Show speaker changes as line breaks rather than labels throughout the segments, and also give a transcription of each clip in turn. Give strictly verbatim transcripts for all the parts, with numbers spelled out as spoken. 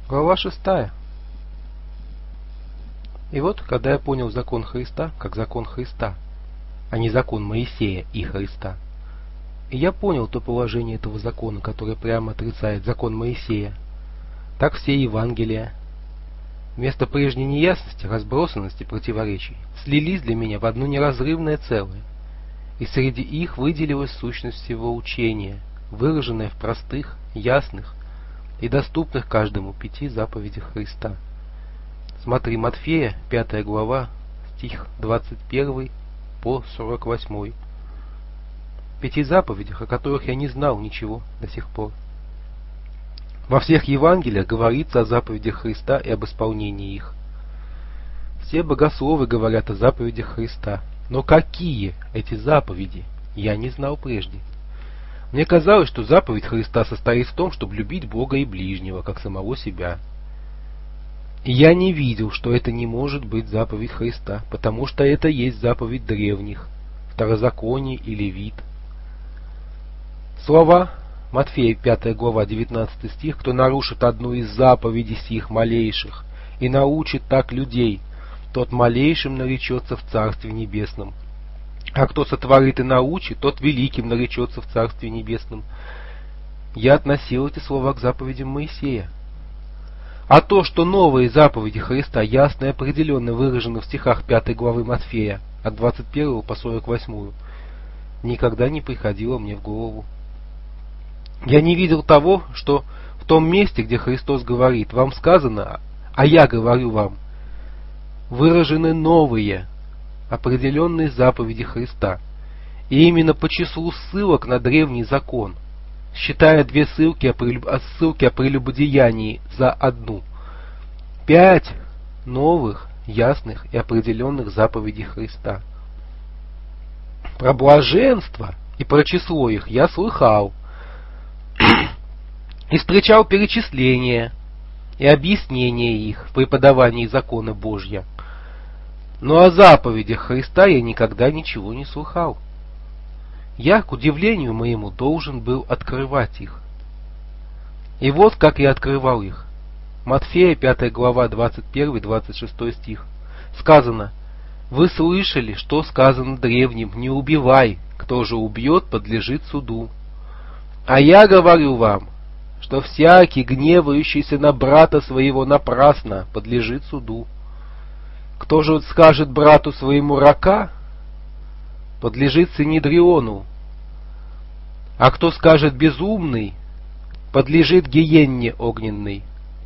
Глава шестая. И вот, когда я понял закон Христа, как закон Христа, а не закон Моисея и Христа, и я понял то положение этого закона, которое прямо отрицает закон Моисея, так все Евангелия, вместо прежней неясности, разбросанности, противоречий, слились для меня в одно неразрывное целое, и среди их выделилась сущность всего учения, выраженная в простых, ясных и доступных каждому пяти заповедях Христа. Смотри Матфея, пятая глава, стих двадцать первый по сорок восьмой. Пяти заповедях, о которых я не знал ничего до сих пор. Во всех Евангелиях говорится о заповедях Христа и об исполнении их. Все богословы говорят о заповедях Христа, но какие эти заповеди, я не знал прежде. Мне казалось, что заповедь Христа состоит в том, чтобы любить Бога и ближнего, как самого себя. И я не видел, что это не может быть заповедь Христа, потому что это есть заповедь древних, Второзаконие и Левит. Слова Матфея, пятая глава, девятнадцатый стих: «Кто нарушит одну из заповедей сих малейших и научит так людей, тот малейшим наречется в Царстве Небесном. А кто сотворит и научит, тот великим наречется в Царстве Небесном». Я относил эти слова к заповедям Моисея. А то, что новые заповеди Христа ясно и определенно выражены в стихах пятой главы Матфея, от двадцать первого по сорок восьмую, никогда не приходило мне в голову. Я не видел того, что в том месте, где Христос говорит: «Вам сказано, а я говорю вам», выражены новые, определенные заповеди Христа. И именно по числу ссылок на древний закон, считая две ссылки о, прелюб... ссылки о прелюбодеянии за одну, пять новых, ясных и определенных заповедей Христа. Про блаженство и про число их я слыхал, и встречал перечисления и объяснения их в преподавании закона Божья. Но о заповедях Христа я никогда ничего не слыхал. Я, к удивлению моему, должен был открывать их. И вот как я открывал их. Матфея, пятая глава, двадцать первый двадцать шестой стих. Сказано: «Вы слышали, что сказано древним: не убивай, кто же убьет, подлежит суду. А я говорю вам, что всякий, гневающийся на брата своего напрасно, подлежит суду. Кто же скажет брату своему рака, подлежит синедриону. А кто скажет безумный, подлежит гиенне огненной».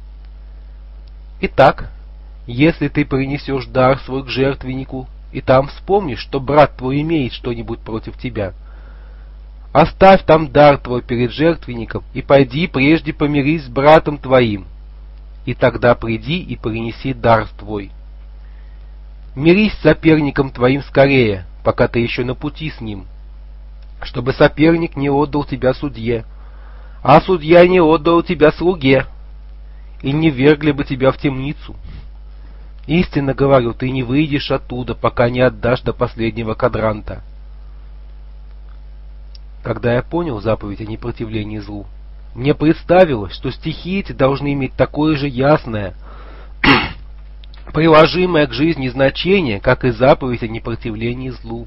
Итак, если ты принесешь дар свой к жертвеннику, и там вспомнишь, что брат твой имеет что-нибудь против тебя, оставь там дар твой перед жертвенником, и пойди прежде помирись с братом твоим, и тогда приди и принеси дар твой. Мирись с соперником твоим скорее, пока ты еще на пути с ним, чтобы соперник не отдал тебя судье, а судья не отдал тебя слуге, и не ввергли бы тебя в темницу. Истинно говорю, ты не выйдешь оттуда, пока не отдашь до последнего кадранта. Когда я понял заповедь о непротивлении злу, мне представилось, что стихи эти должны иметь такое же ясное, приложимое к жизни значение, как и заповедь о непротивлении злу.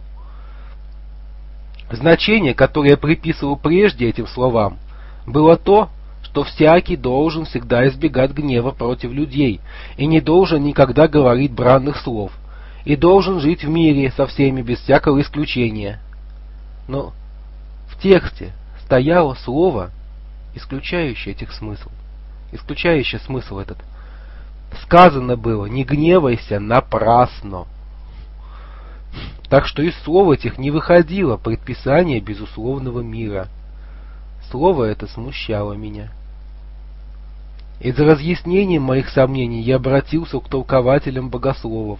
Значение, которое я приписывал прежде этим словам, было то, что всякий должен всегда избегать гнева против людей и не должен никогда говорить бранных слов, и должен жить в мире со всеми без всякого исключения. Но в тексте стояло слово, исключающее этих смысл, исключающее смысл этот. Сказано было: не гневайся напрасно. Так что из слов этих не выходило предписание безусловного мира. Слово это смущало меня. И за разъяснением моих сомнений я обратился к толкователям богословов.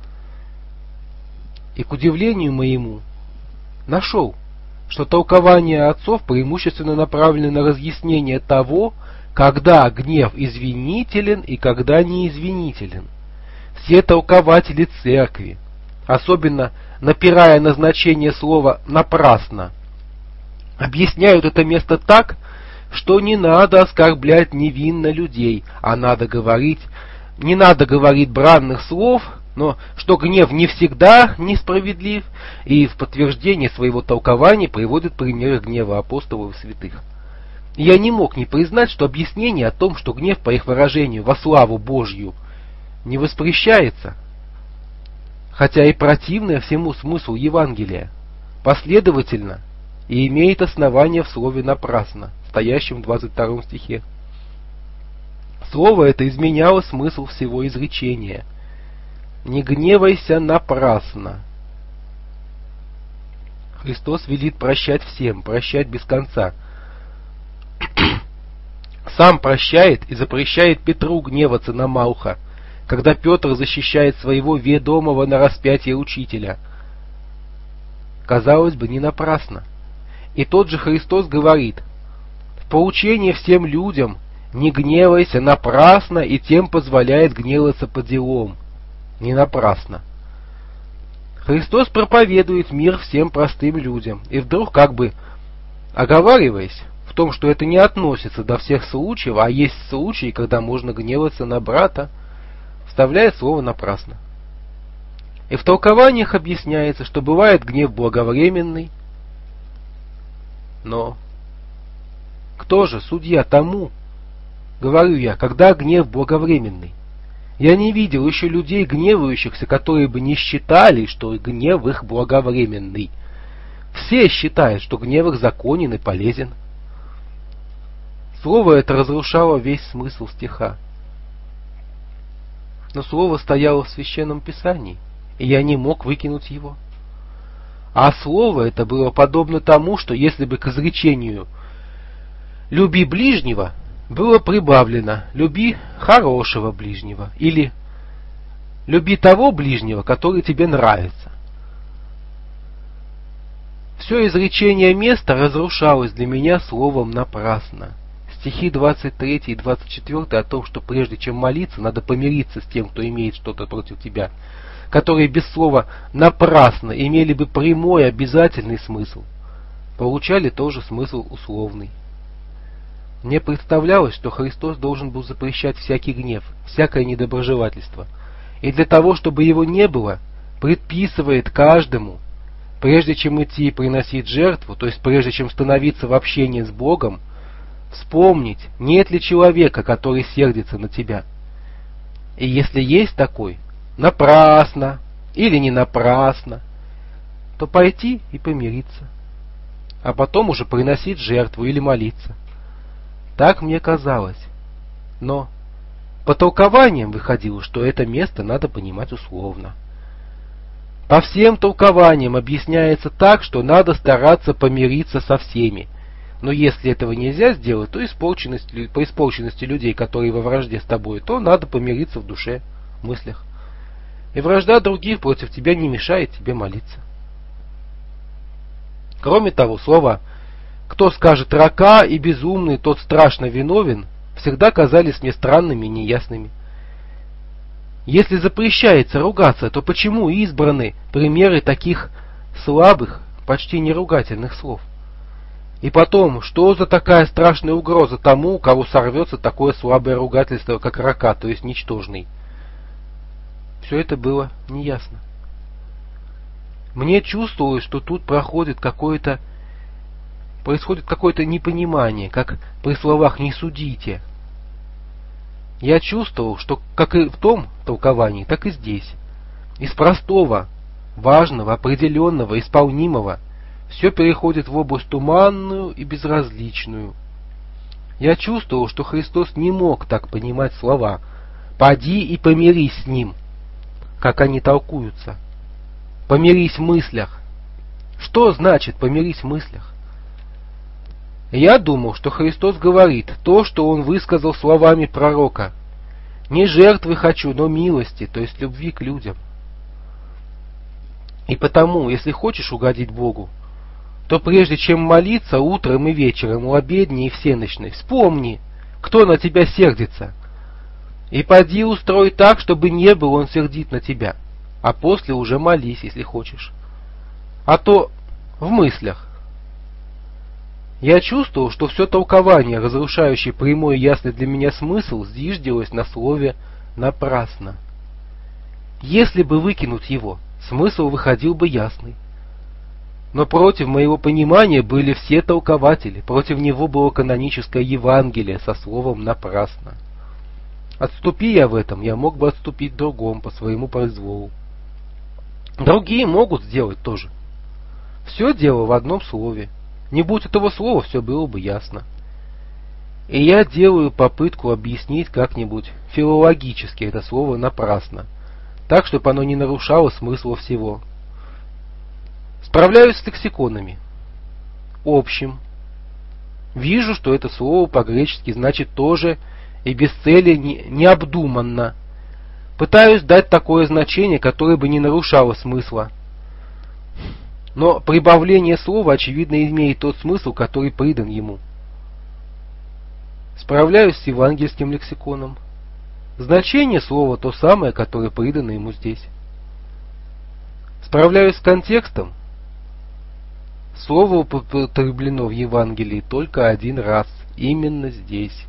И к удивлению моему нашел, что толкования отцов преимущественно направлены на разъяснение того, когда гнев извинителен и когда неизвинителен. Все толкователи церкви, особенно напирая на значение слова «напрасно», объясняют это место так, что не надо оскорблять невинно людей, а надо говорить, не надо говорить бранных слов, но что гнев не всегда несправедлив, и в подтверждение своего толкования приводит примеры гнева апостолов и святых. Я не мог не признать, что объяснение о том, что гнев, по их выражению, во славу Божью, не воспрещается, хотя и противное всему смыслу Евангелия, последовательно и имеет основание в слове «напрасно», стоящем в двадцать втором стихе. Слово это изменяло смысл всего изречения. «Не гневайся напрасно». Христос велит прощать всем, прощать без конца. Сам прощает и запрещает Петру гневаться на Малха, когда Петр защищает своего ведомого на распятие учителя. Казалось бы, не напрасно. И тот же Христос говорит: «В поучение всем людям не гневайся напрасно, и тем позволяет гневаться по делам». Не напрасно. Христос проповедует мир всем простым людям, и вдруг, как бы оговариваясь в том, что это не относится до всех случаев, а есть случаи, когда можно гневаться на брата, вставляет слово «напрасно». И в толкованиях объясняется, что бывает гнев благовременный, но кто же судья тому, говорю я, когда гнев благовременный? Я не видел еще людей гневающихся, которые бы не считали, что гнев их благовременный. Все считают, что гнев их законен и полезен. Слово это разрушало весь смысл стиха. Но слово стояло в Священном Писании, и я не мог выкинуть его. А слово это было подобно тому, что если бы к изречению «люби ближнего» было прибавлено «люби хорошего ближнего» или «люби того ближнего, который тебе нравится». Все изречение места разрушалось для меня словом «напрасно». Стихи двадцать три и двадцать четыре о том, что прежде чем молиться, надо помириться с тем, кто имеет что-то против тебя, которые без слова «напрасно» имели бы прямой обязательный смысл, получали тоже смысл условный. Мне представлялось, что Христос должен был запрещать всякий гнев, всякое недоброжелательство, и для того, чтобы его не было, предписывает каждому, прежде чем идти и приносить жертву, то есть прежде чем становиться в общении с Богом, вспомнить, нет ли человека, который сердится на тебя. И если есть такой, напрасно или не напрасно, то пойти и помириться, а потом уже приносить жертву или молиться. Так мне казалось. Но по толкованиям выходило, что это место надо понимать условно. По всем толкованиям объясняется так, что надо стараться помириться со всеми. Но если этого нельзя сделать, то испорченность, по испорченности людей, которые во вражде с тобой, то надо помириться в душе, в мыслях. И вражда других против тебя не мешает тебе молиться. Кроме того, слова «кто скажет рака и безумный, тот страшно виновен» всегда казались мне странными и неясными. Если запрещается ругаться, то почему избраны примеры таких слабых, почти неругательных слов? И потом, что за такая страшная угроза тому, у кого сорвется такое слабое ругательство, как рака, то есть ничтожный? Все это было неясно. Мне чувствовалось, что тут проходит какое-то, происходит какое-то непонимание, как при словах «не судите». Я чувствовал, что как и в том толковании, так и здесь. Из простого, важного, определенного, исполнимого все переходит в область туманную и безразличную. Я чувствовал, что Христос не мог так понимать слова «поди и помирись с ним», как они толкуются. «Помирись в мыслях». Что значит «помирись в мыслях»? Я думал, что Христос говорит то, что Он высказал словами пророка: «Не жертвы хочу, но милости», то есть любви к людям. И потому, если хочешь угодить Богу, то прежде чем молиться утром и вечером, у обедни и всенощной, вспомни, кто на тебя сердится, и поди устрой так, чтобы не был он сердит на тебя, а после уже молись, если хочешь. А то в мыслях. Я чувствовал, что все толкование, разрушающее прямой и ясный для меня смысл, зиждилось на слове «напрасно». Если бы выкинуть его, смысл выходил бы ясный. Но против моего понимания были все толкователи, против него было каноническое Евангелие со словом «напрасно». Отступи я в этом, я мог бы отступить в другом, по своему произволу. Другие могут сделать то же. Все дело в одном слове. Не будь этого слова, все было бы ясно. И я делаю попытку объяснить как-нибудь филологически это слово «напрасно», так, чтобы оно не нарушало смысла всего. Справляюсь с лексиконами. Общим. Вижу, что это слово по-гречески значит тоже и без цели не, необдуманно. Пытаюсь дать такое значение, которое бы не нарушало смысла. Но прибавление слова, очевидно, имеет тот смысл, который придан ему. Справляюсь с евангельским лексиконом. Значение слова то самое, которое придано ему здесь. Справляюсь с контекстом. Слово употреблено в Евангелии только один раз, именно здесь.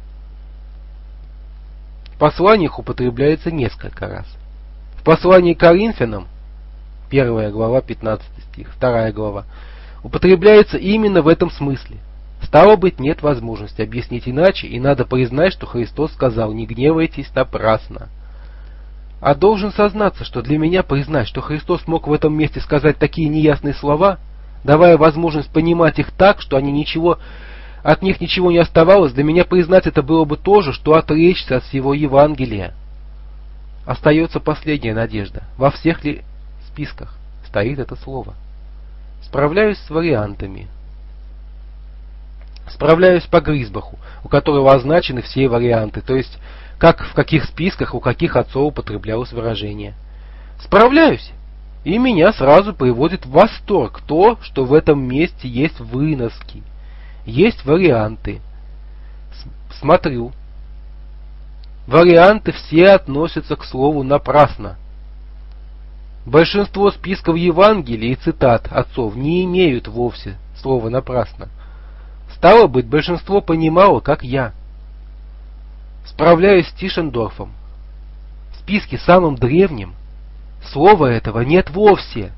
В посланиях употребляется несколько раз. В послании к Коринфянам, первая глава, пятнадцатый стих, вторая глава, употребляется именно в этом смысле. Стало быть, нет возможности объяснить иначе, и надо признать, что Христос сказал: «Не гневайтесь напрасно». А должен сознаться, что для меня признать, что Христос мог в этом месте сказать такие неясные слова, давая возможность понимать их так, что они ничего, от них ничего не оставалось, для меня признать это было бы то же, что отречься от всего Евангелия. Остается последняя надежда. Во всех ли списках стоит это слово? Справляюсь с вариантами. Справляюсь по Грисбаху, у которого означены все варианты, то есть как в каких списках у каких отцов употреблялось выражение. Справляюсь, и меня сразу приводит в восторг то, что в этом месте есть выноски, есть варианты. Смотрю. Варианты все относятся к слову «напрасно». Большинство списков Евангелий и цитат отцов не имеют вовсе слова «напрасно». Стало быть, большинство понимало, как я. Справляюсь с Тишендорфом. В списке самым древним слова этого нет вовсе.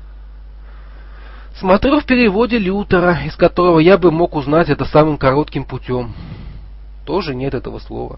Смотрю в переводе Лютера, из которого я бы мог узнать это самым коротким путем. Тоже нет этого слова.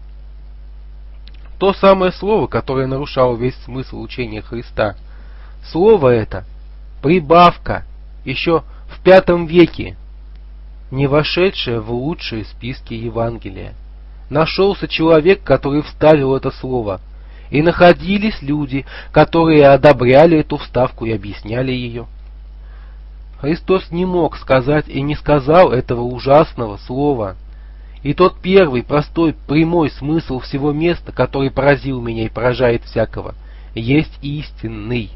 То самое слово, которое нарушало весь смысл учения Христа. Слово это прибавка, еще в пятом веке, не вошедшее в лучшие списки Евангелия. Нашелся человек, который вставил это слово, и находились люди, которые одобряли эту вставку и объясняли ее. Христос не мог сказать и не сказал этого ужасного слова. И тот первый, простой, прямой смысл всего места, который поразил меня и поражает всякого, есть истинный.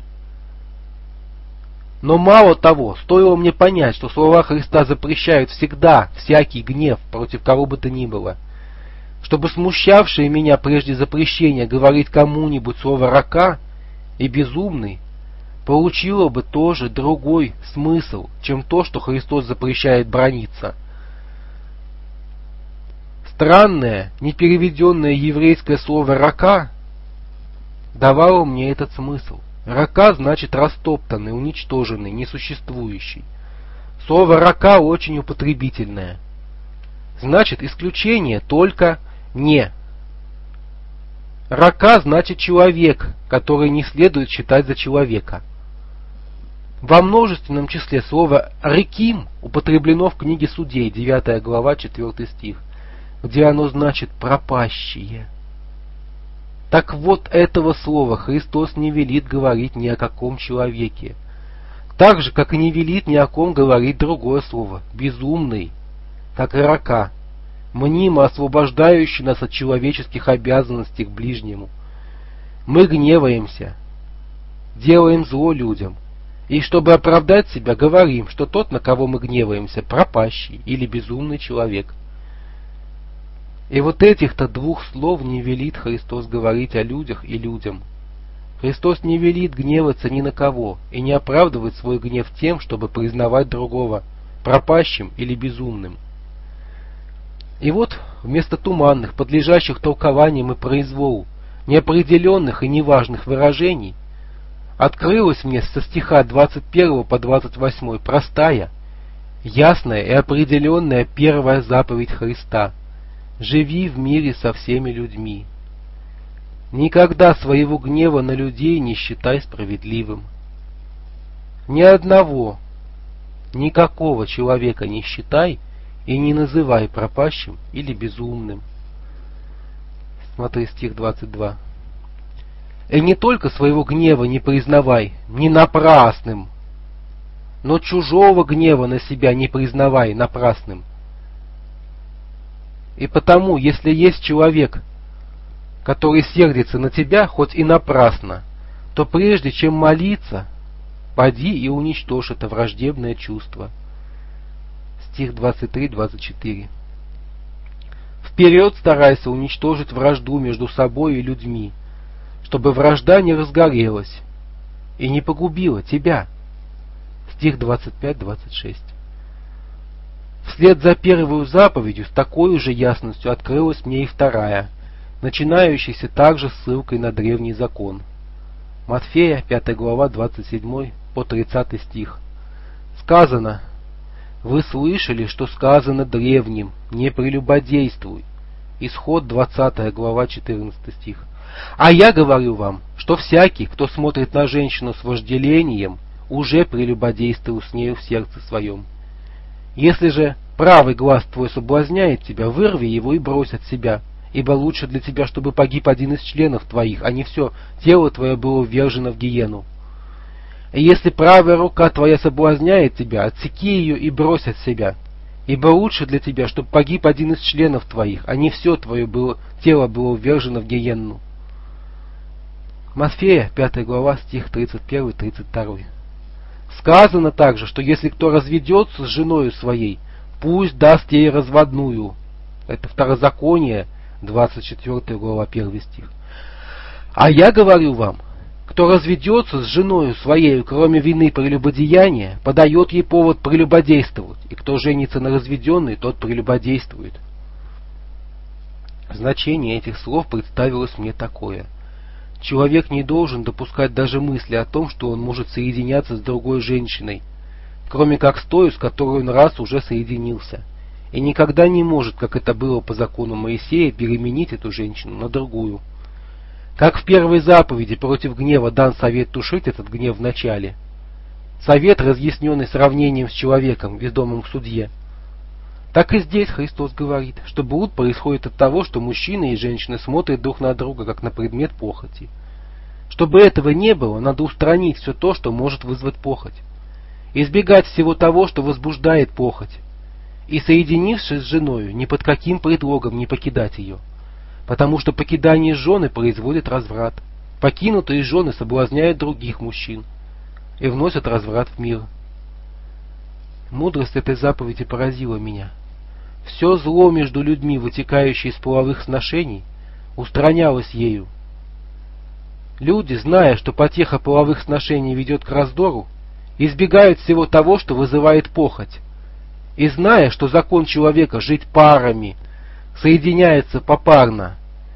Но мало того, стоило мне понять, что слова Христа запрещают всегда всякий гнев против кого бы то ни было, чтобы смущавшее меня прежде запрещения говорить кому-нибудь слово «рака» и «безумный» получило бы тоже другой смысл, чем то, что Христос запрещает браниться. Странное, непереведенное еврейское слово «рака» давало мне этот смысл. Рака значит растоптанный, уничтоженный, несуществующий. Слово рака очень употребительное. Значит исключение только не. Рака значит человек, который не следует считать за человека. Во множественном числе слово реким употреблено в книге Судей, девятая глава, четвёртый стих, где оно значит пропащие. Так вот, этого слова Христос не велит говорить ни о каком человеке. Так же, как и не велит ни о ком говорить другое слово, безумный, как и рака, мнимо освобождающий нас от человеческих обязанностей к ближнему. Мы гневаемся, делаем зло людям, и чтобы оправдать себя, говорим, что тот, на кого мы гневаемся, пропащий или безумный человек. И вот этих-то двух слов не велит Христос говорить о людях и людям. Христос не велит гневаться ни на кого и не оправдывать свой гнев тем, чтобы признавать другого пропащим или безумным. И вот вместо туманных, подлежащих толкованиям и произволу, неопределенных и неважных выражений, открылась мне со стиха двадцать первого по двадцать восьмой простая, ясная и определенная первая заповедь Христа: «Живи в мире со всеми людьми». Никогда своего гнева на людей не считай справедливым. Ни одного, никакого человека не считай и не называй пропащим или безумным. Смотри стих двадцать два. И не только своего гнева не признавай, не напрасным, но чужого гнева на себя не признавай напрасным. И потому, если есть человек, который сердится на тебя, хоть и напрасно, то прежде чем молиться, поди и уничтожь это враждебное чувство. Стих двадцать три двадцать четыре. Вперед старайся уничтожить вражду между собой и людьми, чтобы вражда не разгорелась и не погубила тебя. Стих двадцать пять двадцать шесть. Вслед за первую заповедью с такой же ясностью открылась мне и вторая, начинающаяся также ссылкой на древний закон. Матфея, пятая глава, двадцать седьмой по тридцатый стих. Сказано: «Вы слышали, что сказано древним: не прелюбодействуй». Исход, двадцатая глава, четырнадцатый стих. А я говорю вам, что всякий, кто смотрит на женщину с вожделением, уже прелюбодействовал с нею в сердце своем. Если же правый глаз твой соблазняет тебя, вырви его и брось от себя, ибо лучше для тебя, чтобы погиб один из членов твоих, а не все тело твое было ввержено в гиену. И если правая рука твоя соблазняет тебя, отсеки ее и брось от себя, ибо лучше для тебя, чтобы погиб один из членов твоих, а не все твое было, тело было ввержено в гиенну. Матфея, пятая глава, стих тридцать первый тридцать второй. Сказано также, что если кто разведется с женою своей, пусть даст ей разводную. Это Второзаконие, двадцать четвёртая глава, первый стих. А я говорю вам, кто разведется с женою своей, кроме вины прелюбодеяния, подает ей повод прелюбодействовать, и кто женится на разведенной, тот прелюбодействует. Значение этих слов представилось мне такое: человек не должен допускать даже мысли о том, что он может соединяться с другой женщиной, кроме как с той, с которой он раз уже соединился, и никогда не может, как это было по закону Моисея, переменить эту женщину на другую. Как в первой заповеди против гнева дан совет тушить этот гнев в начале, совет, разъясненный сравнением с человеком, ведомым к судье, так и здесь Христос говорит, что блуд происходит от того, что мужчины и женщины смотрят друг на друга, как на предмет похоти. Чтобы этого не было, надо устранить все то, что может вызвать похоть, избегать всего того, что возбуждает похоть, и, соединившись с женою, ни под каким предлогом не покидать ее, потому что покидание жены производит разврат, покинутые жены соблазняют других мужчин и вносят разврат в мир. Мудрость этой заповеди поразила меня. Все зло между людьми, вытекающее из половых сношений, устранялось ею. Люди, зная, что потеха половых сношений ведет к раздору, избегают всего того, что вызывает похоть, и зная, что закон человека жить парами, соединяется попарно,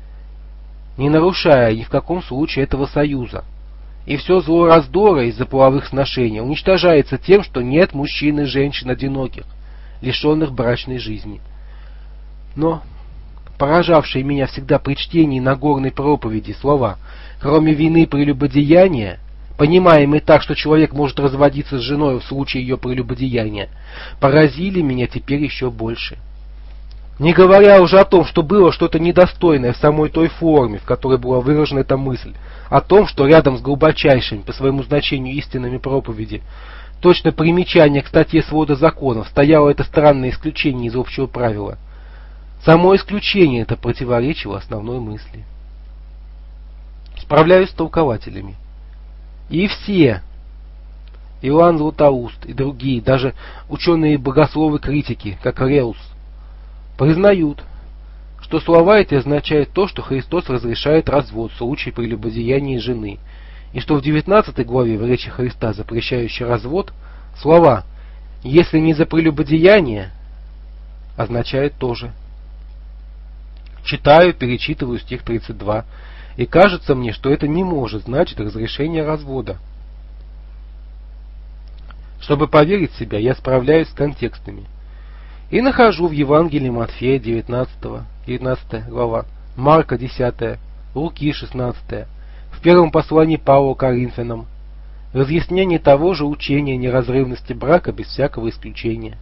не нарушая ни в каком случае этого союза. И все зло раздора из-за половых сношений уничтожается тем, что нет мужчин и женщин одиноких, лишенных брачной жизни. Но поражавшие меня всегда при чтении Нагорной проповеди слова «кроме вины прелюбодеяния», понимаемые так, что человек может разводиться с женой в случае ее прелюбодеяния, поразили меня теперь еще больше. Не говоря уже о том, что было что-то недостойное в самой той форме, в которой была выражена эта мысль, о том, что рядом с глубочайшими по своему значению истинами проповеди, точно примечание к статье свода законов, стояло это странное исключение из общего правила. Само исключение это противоречило основной мысли. Справляюсь с толкователями. И все, Иоанн Златоуст и другие, даже ученые-богословы-критики, как Реус, признают, что слова эти означают то, что Христос разрешает развод в случае прелюбодеяния жены, и что в девятнадцатой главе в речи Христа, запрещающей развод, слова Если не за прелюбодеяние, означает тоже. Читаю, перечитываю стих тридцать два, и кажется мне, что это не может значить разрешение развода. Чтобы поверить в себя, я справляюсь с контекстами. И нахожу в Евангелии Матфея девятнадцатая глава, Марка десятая, Луки шестнадцатая, в первом послании Павла к Коринфянам разъяснение того же учения неразрывности брака без всякого исключения.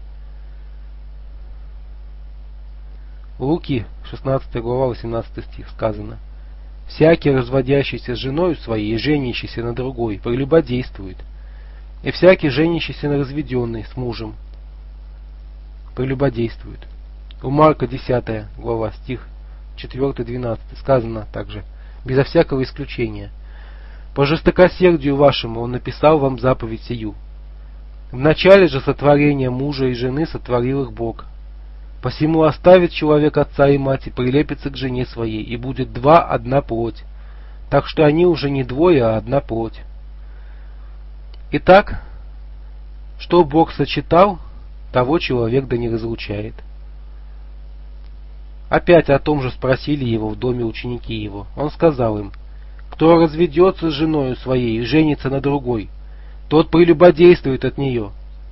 Луки шестнадцатая глава, восемнадцатый стих сказано: «Всякий, разводящийся с женою своей и женящийся на другой, прелюбодействует, и всякий, женящийся на разведенной с мужем, прелюбодействует». У Марка десятая глава, стих четыре-двенадцать сказано также: «Безо всякого исключения. По жестокосердию вашему он написал вам заповедь сию. В начале же сотворения мужа и жены сотворил их Бог. Посему оставит человек отца и мать и прилепится к жене своей, и будет два одна плоть. Так что они уже не двое, а одна плоть. Итак, что Бог сочетал, того человек да не разлучает». Опять о том же спросили его в доме ученики его. Он сказал им: «Кто разведется с женою своей и женится на другой, тот прелюбодействует от нее.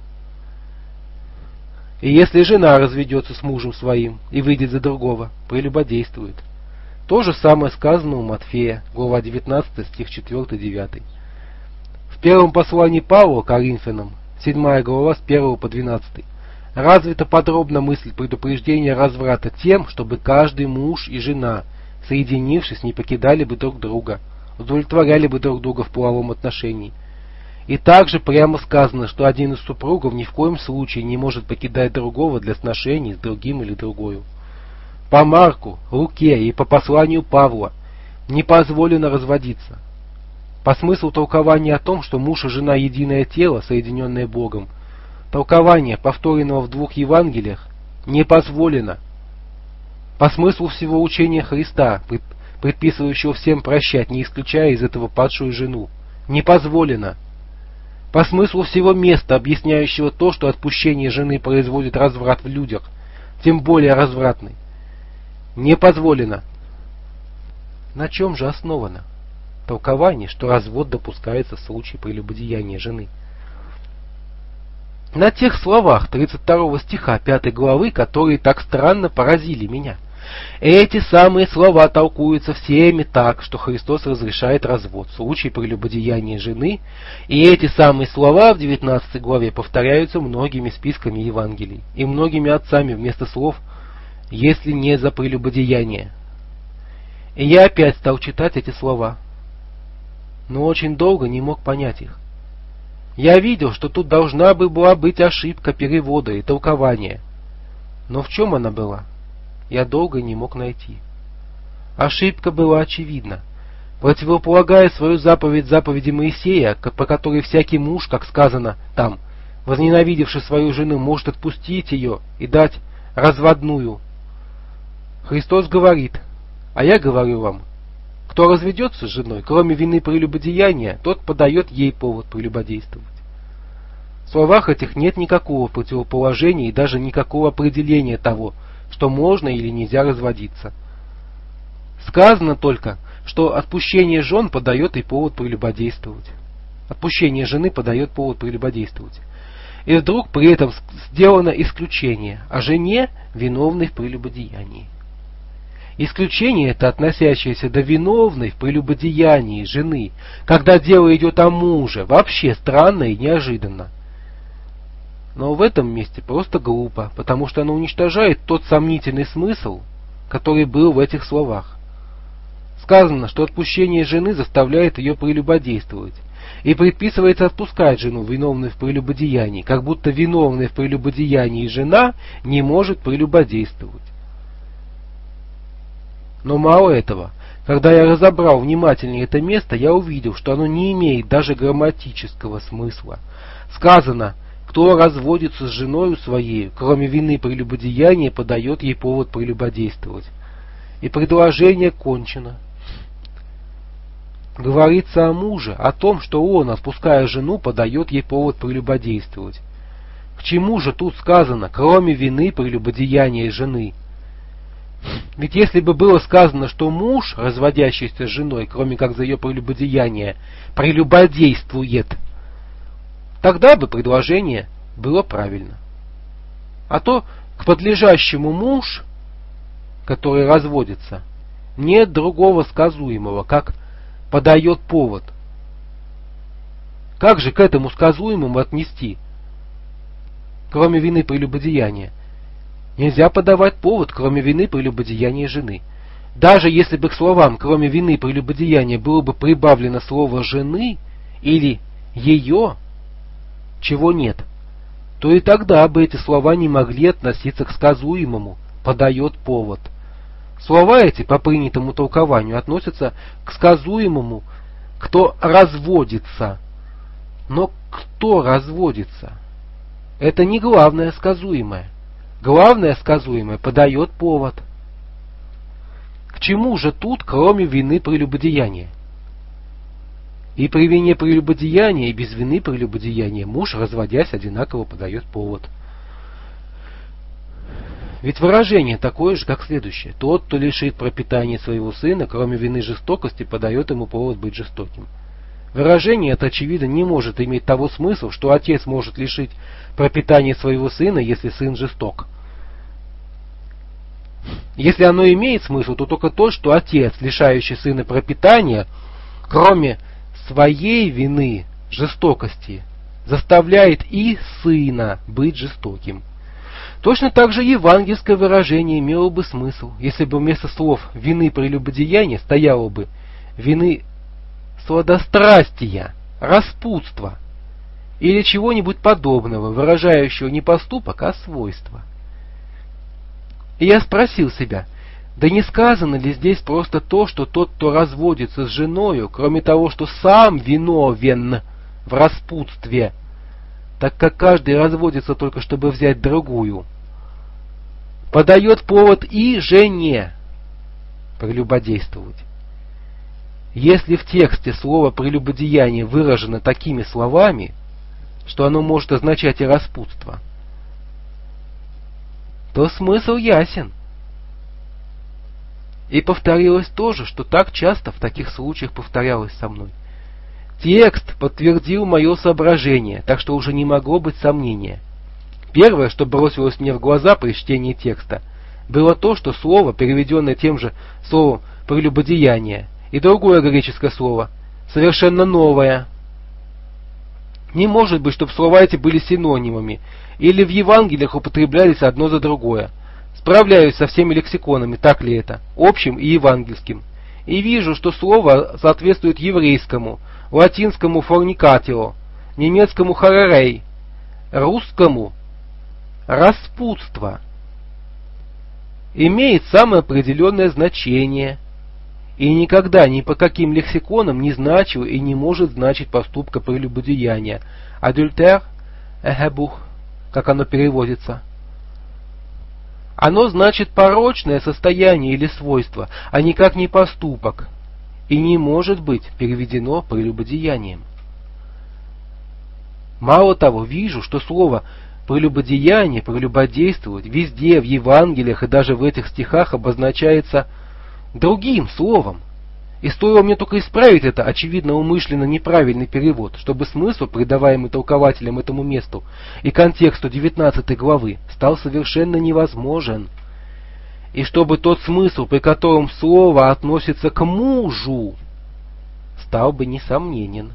И если жена разведется с мужем своим и выйдет за другого, прелюбодействует». То же самое сказано у Матфея, глава девятнадцатая, стих четыре-девять. В первом послании Павла к Коринфянам, седьмая глава, с первого по двенадцатый, развита подробно мысль предупреждения разврата тем, чтобы каждый муж и жена, соединившись, не покидали бы друг друга, удовлетворяли бы друг друга в половом отношении. И также прямо сказано, что один из супругов ни в коем случае не может покидать другого для сношений с другим или другою. По Марку, Луке и по посланию Павла не позволено разводиться. По смыслу толкования о том, что муж и жена единое тело, соединенное Богом, толкование, повторенного в двух Евангелиях, не позволено. По смыслу всего учения Христа, предписывающего всем прощать, не исключая из этого падшую жену, не позволено. По смыслу всего места, объясняющего то, что отпущение жены производит разврат в людях, тем более развратный, не позволено. На чем же основано толкование, что развод допускается в случае прелюбодеяния жены? На тех словах тридцать второго стиха пятой главы, которые так странно поразили меня. Эти самые слова толкуются всеми так, что Христос разрешает развод в случае прелюбодеяния жены, и эти самые слова в девятнадцатой главе повторяются многими списками Евангелий и многими отцами вместо слов «если не за прелюбодеяние». И я опять стал читать эти слова, но очень долго не мог понять их. Я видел, что тут должна была быть ошибка перевода и толкования. Но в чем она была, я долго не мог найти. Ошибка была очевидна. Противополагая свою заповедь заповеди Моисея, по которой всякий муж, как сказано там, возненавидевший свою жену, может отпустить ее и дать разводную, Христос говорит: а я говорю вам, кто разведется с женой, кроме вины прелюбодеяния, тот подает ей повод прелюбодействовать. В словах этих нет никакого противоположения и даже никакого определения того, что можно или нельзя разводиться. Сказано только, что отпущение жен подает и повод прелюбодействовать. Отпущение жены подает повод прелюбодействовать. И вдруг при этом сделано исключение о жене, виновной в прелюбодеянии. Исключение это, относящееся до виновной в прелюбодеянии жены, когда дело идет о муже, вообще странно и неожиданно. Но в этом месте просто глупо, потому что оно уничтожает тот сомнительный смысл, который был в этих словах. Сказано, что отпущение жены заставляет ее прелюбодействовать, и предписывается отпускать жену, виновную в прелюбодеянии, как будто виновная в прелюбодеянии жена не может прелюбодействовать. Но мало этого, когда я разобрал внимательнее это место, я увидел, что оно не имеет даже грамматического смысла. Сказано: кто разводится с женою своей, кроме вины прелюбодеяния, подает ей повод прелюбодействовать. И предложение кончено. Говорится о муже, о том, что он, отпуская жену, подает ей повод прелюбодействовать. К чему же тут сказано, кроме вины прелюбодеяния жены? Ведь если бы было сказано, что муж, разводящийся с женой, кроме как за ее прелюбодеяние, прелюбодействует, тогда бы предложение было правильно. А то к подлежащему муж, который разводится, нет другого сказуемого, как подает повод. Как же к этому сказуемому отнести, кроме вины прелюбодеяния? Нельзя подавать повод, кроме вины прелюбодеяния жены. Даже если бы к словам, кроме вины прелюбодеяния, было бы прибавлено слово «жены» или «ее», чего нет, то и тогда бы эти слова не могли относиться к сказуемому «подает повод». Слова эти, по принятому толкованию, относятся к сказуемому «кто разводится». Но кто разводится? Это не главное сказуемое. Главное сказуемое подает повод. К чему же тут, кроме вины прелюбодеяния? И при вине прелюбодеяния, и без вины прелюбодеяния муж, разводясь, одинаково подает повод. Ведь выражение такое же, как следующее. Тот, кто лишит пропитания своего сына, кроме вины жестокости, подает ему повод быть жестоким. Выражение это, очевидно, не может иметь того смысла, что отец может лишить пропитания своего сына, если сын жесток. Если оно имеет смысл, то только то, что отец, лишающий сына пропитания, кроме своей вины, жестокости, заставляет и сына быть жестоким. Точно так же евангельское выражение имело бы смысл, если бы вместо слов «вины прелюбодеяния» стояло бы «вины сладострастия, распутства» или чего-нибудь подобного, выражающего не поступок, а свойство. И я спросил себя, да не сказано ли здесь просто то, что тот, кто разводится с женою, кроме того, что сам виновен в распутстве, так как каждый разводится только чтобы взять другую, подает повод и жене прелюбодействовать. Если в тексте слово «прелюбодеяние» выражено такими словами, что оно может означать и распутство, то смысл ясен. И повторилось то же, что так часто в таких случаях повторялось со мной. Текст подтвердил мое соображение, так что уже не могло быть сомнения. Первое, что бросилось мне в глаза при чтении текста, было то, что слово, переведенное тем же словом «прелюбодеяние», и другое греческое слово, совершенно новое. Не может быть, чтобы слова эти были синонимами, или в Евангелиях употреблялись одно за другое. Справляюсь со всеми лексиконами, так ли это, общим и евангельским, и вижу, что слово соответствует еврейскому, латинскому fornicatio, немецкому харерей, русскому распутство. Имеет самое определенное значение, и никогда ни по каким лексиконам не значил и не может значить поступка прелюбодеяния. Адюльтер, эхебух, как оно переводится. Оно значит порочное состояние или свойство, а никак не поступок, и не может быть переведено прелюбодеянием. Мало того, вижу, что слово прелюбодеяние, прелюбодействовать везде в Евангелиях и даже в этих стихах обозначается другим словом. И стоило мне только исправить это, очевидно, умышленно неправильный перевод, чтобы смысл, придаваемый толкователям этому месту и контексту девятнадцатой главы, стал совершенно невозможен. И чтобы тот смысл, при котором слово относится к мужу, стал бы несомненен.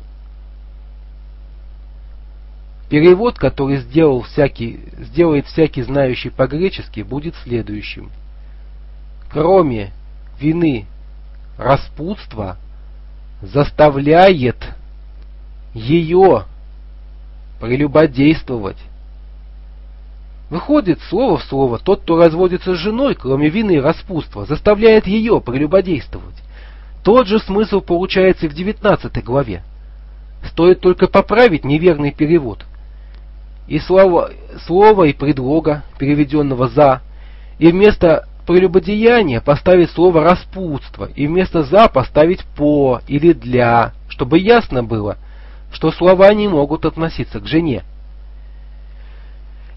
Перевод, который сделал всякий, сделает всякий знающий по-гречески, будет следующим. Кроме вины распутства, заставляет ее прелюбодействовать. Выходит слово в слово: тот, кто разводится с женой, кроме вины распутства, заставляет ее прелюбодействовать. Тот же смысл получается и в девятнадцатой главе. Стоит только поправить неверный перевод. И слово, слово и предлога, переведенного «за», и вместо прелюбодеяния поставить слово «распутство», и вместо «за» поставить «по» или «для», чтобы ясно было, что слова не могут относиться к жене.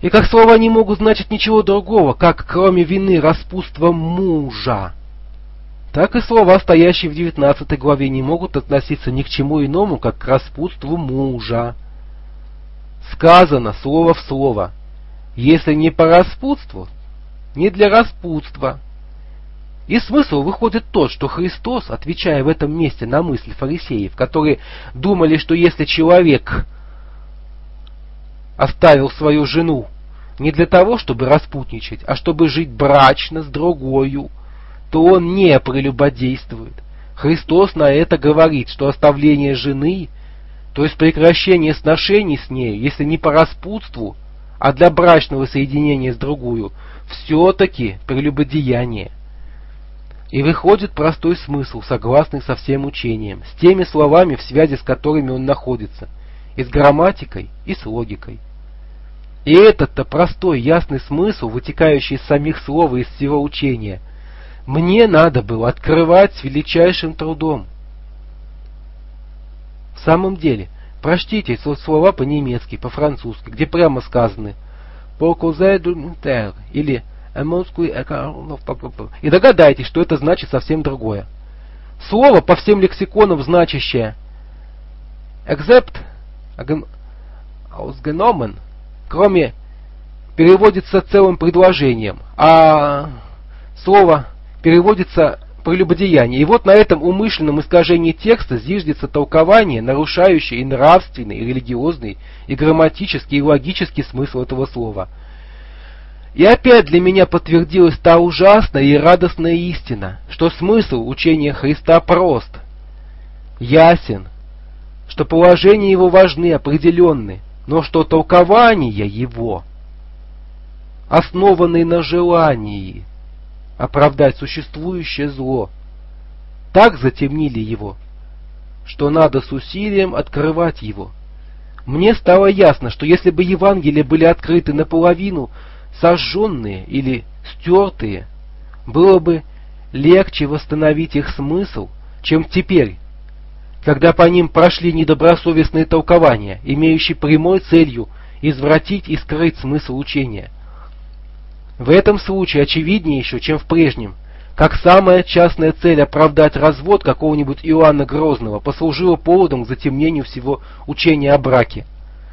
И как слова не могут значить ничего другого, как кроме вины распутства мужа, так и слова, стоящие в девятнадцатой главе, не могут относиться ни к чему иному, как к распутству мужа. Сказано слово в слово: если не по распутству, не для распутства. И смысл выходит тот, что Христос, отвечая в этом месте на мысль фарисеев, которые думали, что если человек оставил свою жену не для того, чтобы распутничать, а чтобы жить брачно с другою, то он не прелюбодействует. Христос на это говорит, что оставление жены, то есть прекращение сношений с нею, если не по распутству, а для брачного соединения с другую, все-таки прелюбодеяние. И выходит простой смысл, согласный со всем учением, с теми словами, в связи с которыми он находится, и с грамматикой, и с логикой. И этот-то простой, ясный смысл, вытекающий из самих слов и из всего учения, мне надо было открывать с величайшим трудом. В самом деле, прочтите слова по-немецки, по-французски, где прямо сказаны «Показать дунтер» или и догадайтесь, что это значит совсем другое. Слово по всем лексиконам значащее except ausgenommen, кроме, переводится целым предложением, а слово переводится прелюбодеяние. И вот на этом умышленном искажении текста зиждется толкование, нарушающее и нравственный, и религиозный, и грамматический, и логический смысл этого слова. И опять для меня подтвердилась та ужасная и радостная истина, что смысл учения Христа прост, ясен, что положения его важны, определенны, но что толкования его, основанные на желании оправдать существующее зло, так затемнили его, что надо с усилием открывать его. Мне стало ясно, что если бы Евангелия были открыты наполовину, сожженные или стертые, было бы легче восстановить их смысл, чем теперь, когда по ним прошли недобросовестные толкования, имеющие прямой целью извратить и скрыть смысл учения. В этом случае очевиднее еще, чем в прежнем, как самая частная цель оправдать развод какого-нибудь Иоанна Грозного послужила поводом к затемнению всего учения о браке.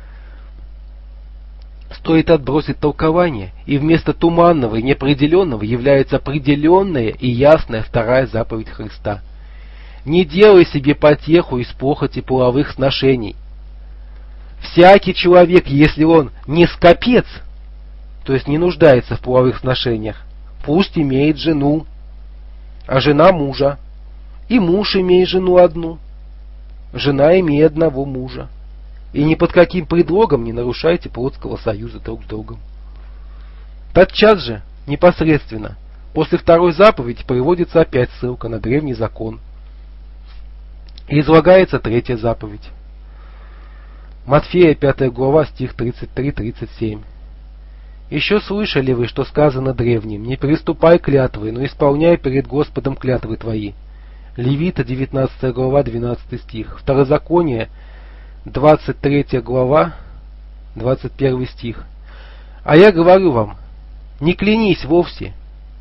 Стоит отбросить толкование, и вместо туманного и неопределенного является определенная и ясная вторая заповедь Христа. Не делай себе потеху из похоти половых сношений. Всякий человек, если он не скопец, то есть не нуждается в половых сношениях, пусть имеет жену, а жена мужа, и муж имеет жену одну, жена имеет одного мужа. И ни под каким предлогом не нарушайте плотского союза друг с другом. Тотчас же, непосредственно, после второй заповеди приводится опять ссылка на древний закон. И излагается третья заповедь. Матфея, пятая глава, стих тридцать три тридцать семь. «Еще слышали вы, что сказано древним: не приступай клятвы, но исполняй перед Господом клятвы твои». Левита, девятнадцатая глава, двенадцатый стих. Второзаконие, двадцать третья глава, двадцать первый стих. «А я говорю вам, не клянись вовсе,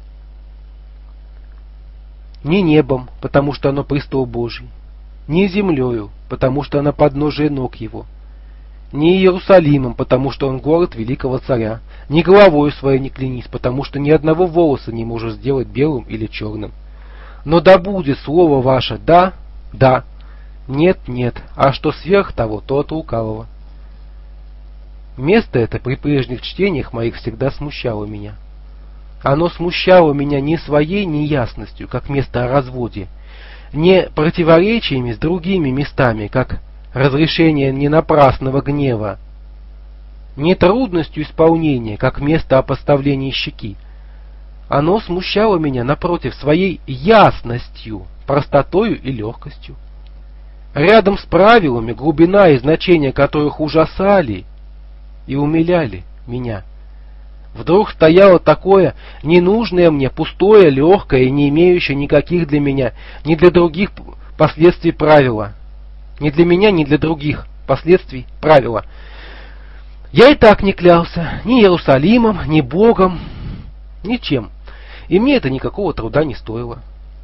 ни небом, потому что оно престол Божий, ни землею, потому что она подножие ног его, ни Иерусалимом, потому что он город великого царя, ни головой своей не клянись, потому что ни одного волоса не можешь сделать белым или черным. Но да будет слово ваше да, да, нет, нет, а что сверх того, то от лукавого». Место это при прежних чтениях моих всегда смущало меня. Оно смущало меня не своей неясностью, как место о разводе, не противоречиями с другими местами, как разрешение ненапрасного гнева, не трудностью исполнения, как место о поставлении щеки. Оно смущало меня, напротив, своей ясностью, простотою и легкостью. Рядом с правилами, глубина и значение которых ужасали и умиляли меня, вдруг стояло такое ненужное мне, пустое, легкое и не имеющее никаких для меня, ни для других последствий правила. Ни для меня, ни для других последствий правила. Я и так не клялся ни Иерусалимом, ни Богом, ничем, и мне это никакого труда не стоило.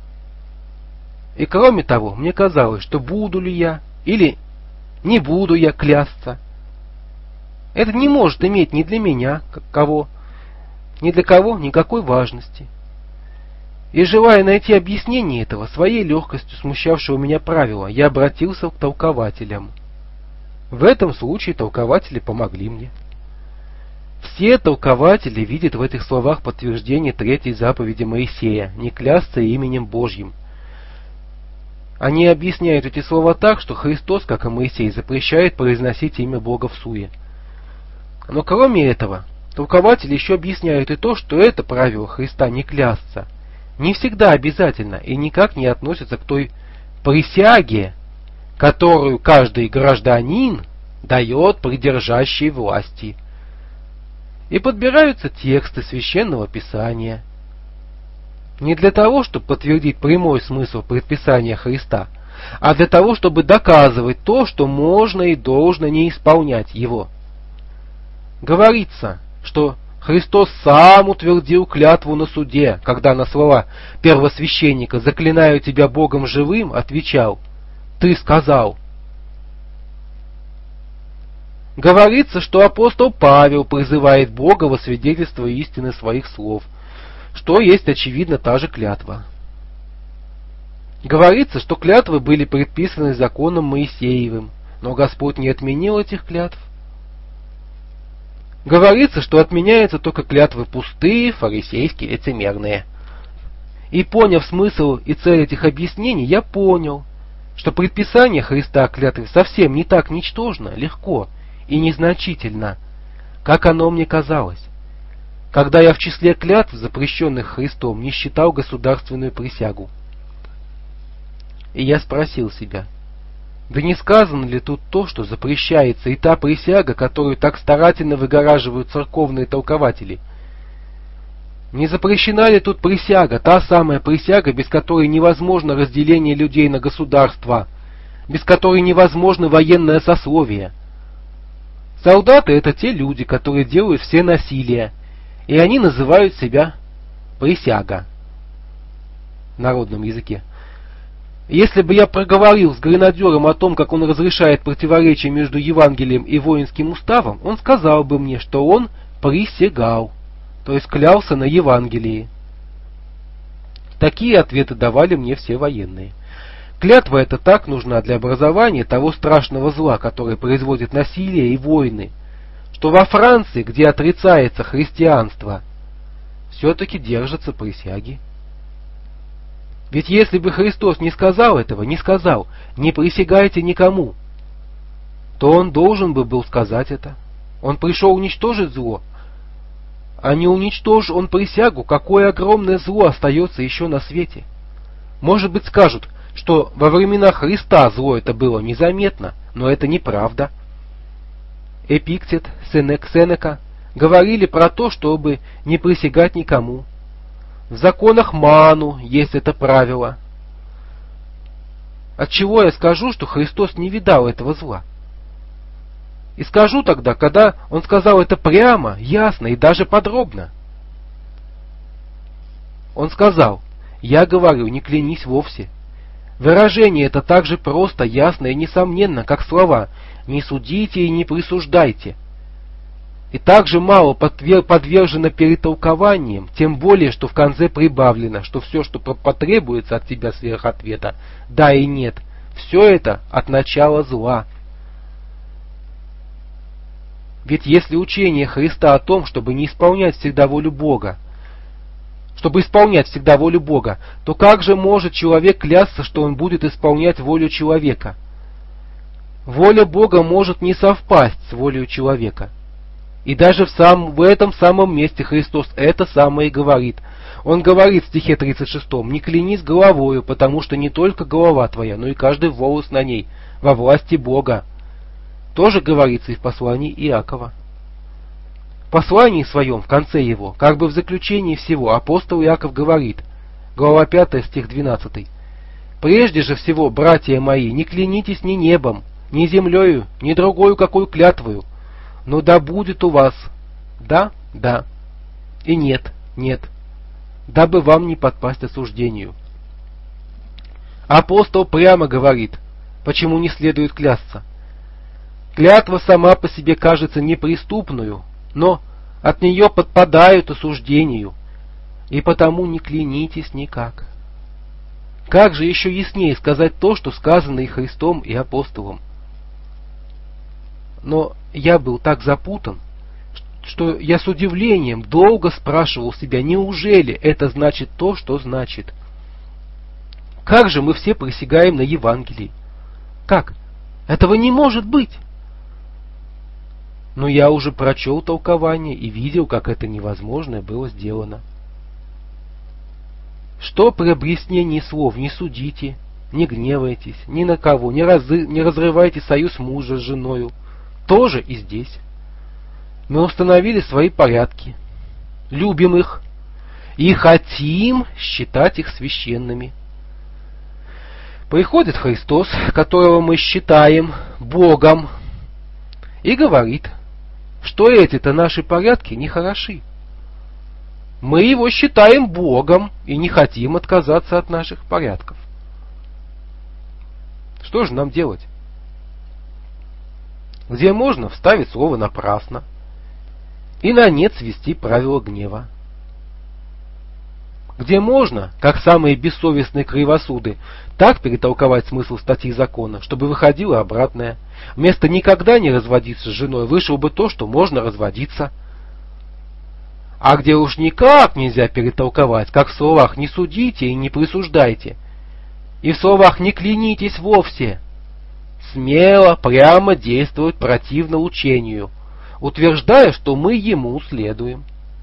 И кроме того, мне казалось, что буду ли я или не буду я клясться, это не может иметь ни для меня как кого, ни для кого никакой важности. И желая найти объяснение этого своей легкостью смущавшего меня правила, я обратился к толкователям. В этом случае толкователи помогли мне. Все толкователи видят в этих словах подтверждение третьей заповеди Моисея: не клясться именем Божьим. Они объясняют эти слова так, что Христос, как и Моисей, запрещает произносить имя Бога всуе. Но кроме этого, толкователи еще объясняют и то, что это правило Христа не клясться не всегда обязательно и никак не относится к той присяге, которую каждый гражданин дает придержащей власти. И подбираются тексты Священного Писания не для того, чтобы подтвердить прямой смысл предписания Христа, а для того, чтобы доказывать то, что можно и должно не исполнять его. Говорится, что Христос сам утвердил клятву на суде, когда на слова первосвященника «заклинаю тебя Богом живым» отвечал: «Ты сказал». Говорится, что апостол Павел призывает Бога во свидетельство истины своих слов, что есть, очевидно, та же клятва. Говорится, что клятвы были предписаны законом Моисеевым, но Господь не отменил этих клятв. Говорится, что отменяются только клятвы пустые, фарисейские, лицемерные. И поняв смысл и цель этих объяснений, я понял, что предписание Христа о клятве совсем не так ничтожно, легко и незначительно, как оно мне казалось, когда я в числе клятв, запрещенных Христом, не считал государственную присягу. И я спросил себя: да не сказано ли тут то, что запрещается и та присяга, которую так старательно выгораживают церковные толкователи? Не запрещена ли тут присяга, та самая присяга, без которой невозможно разделение людей на государства, без которой невозможно военное сословие? Солдаты — это те люди, которые делают все насилия, и они называют себя присяга в народном языке. Если бы я проговорил с гренадером о том, как он разрешает противоречие между Евангелием и воинским уставом, он сказал бы мне, что он присягал, то есть клялся на Евангелии. Такие ответы давали мне все военные. Клятва эта так нужна для образования того страшного зла, которое производит насилие и войны, что во Франции, где отрицается христианство, все-таки держатся присяги. Ведь если бы Христос не сказал этого, не сказал «не присягайте никому», то Он должен бы был сказать это. Он пришел уничтожить зло, а не уничтожив Он присягу, какое огромное зло остается еще на свете. Может быть, скажут, что во времена Христа зло это было незаметно, но это неправда. Эпиктет, Сенек, Сенека говорили про то, чтобы не присягать никому. В законах Ману есть это правило. Отчего я скажу, что Христос не видал этого зла? И скажу тогда, когда Он сказал это прямо, ясно и даже подробно. Он сказал: «Я говорю, не клянись вовсе». Выражение это так же просто, ясно и несомненно, как слова «не судите и не присуждайте». И также мало подвержено перетолкованием, тем более, что в конце прибавлено, что все, что потребуется от тебя сверх ответа «да» и «нет», все это от начала зла. Ведь если учение Христа о том, чтобы не исполнять всегда волю Бога, чтобы исполнять всегда волю Бога, то как же может человек клясться, что он будет исполнять волю человека? Воля Бога может не совпасть с волей человека. И даже в, сам, в этом самом месте Христос это самое и говорит. Он говорит в стихе тридцать шестом: «Не клянись головою, потому что не только голова твоя, но и каждый волос на ней во власти Бога». Тоже говорится и в послании Иакова. В послании своем, в конце его, как бы в заключении всего, апостол Иаков говорит, глава пятая, стих двенадцатый: «Прежде же всего, братья мои, не клянитесь ни небом, ни землею, ни другою какой клятвою, но да будет у вас да, да, и нет, нет, дабы вам не подпасть осуждению. Апостол прямо говорит, почему не следует клясться. Клятва сама по себе кажется неприступную, но от нее подпадают осуждению, и потому не клянитесь никак. Как же еще яснее сказать то, что сказано и Христом, и апостолом? Но я был так запутан, что я с удивлением долго спрашивал себя, неужели это значит то, что значит? Как же мы все присягаем на Евангелии? Как? Этого не может быть! Но я уже прочел толкование и видел, как это невозможное было сделано. Что при объяснении слов «не судите», «не гневайтесь», «ни на кого», «не, раз... не разрывайте союз мужа с женою», тоже и здесь. Мы установили свои порядки, любим их и хотим считать их священными. Приходит Христос, которого мы считаем Богом, и говорит, что эти-то наши порядки нехороши. Мы его считаем Богом и не хотим отказаться от наших порядков. Что же нам делать? Где можно вставить слово «напрасно» и на нет свести правило гнева. Где можно, как самые бессовестные кривосуды, так перетолковать смысл статьи закона, чтобы выходило обратное. Вместо «никогда не разводиться с женой» вышло бы то, что можно разводиться. А где уж никак нельзя перетолковать, как в словах «не судите» и «не присуждайте», и в словах «не клянитесь вовсе», смело, прямо действовать противно учению, утверждая, что мы ему следуем.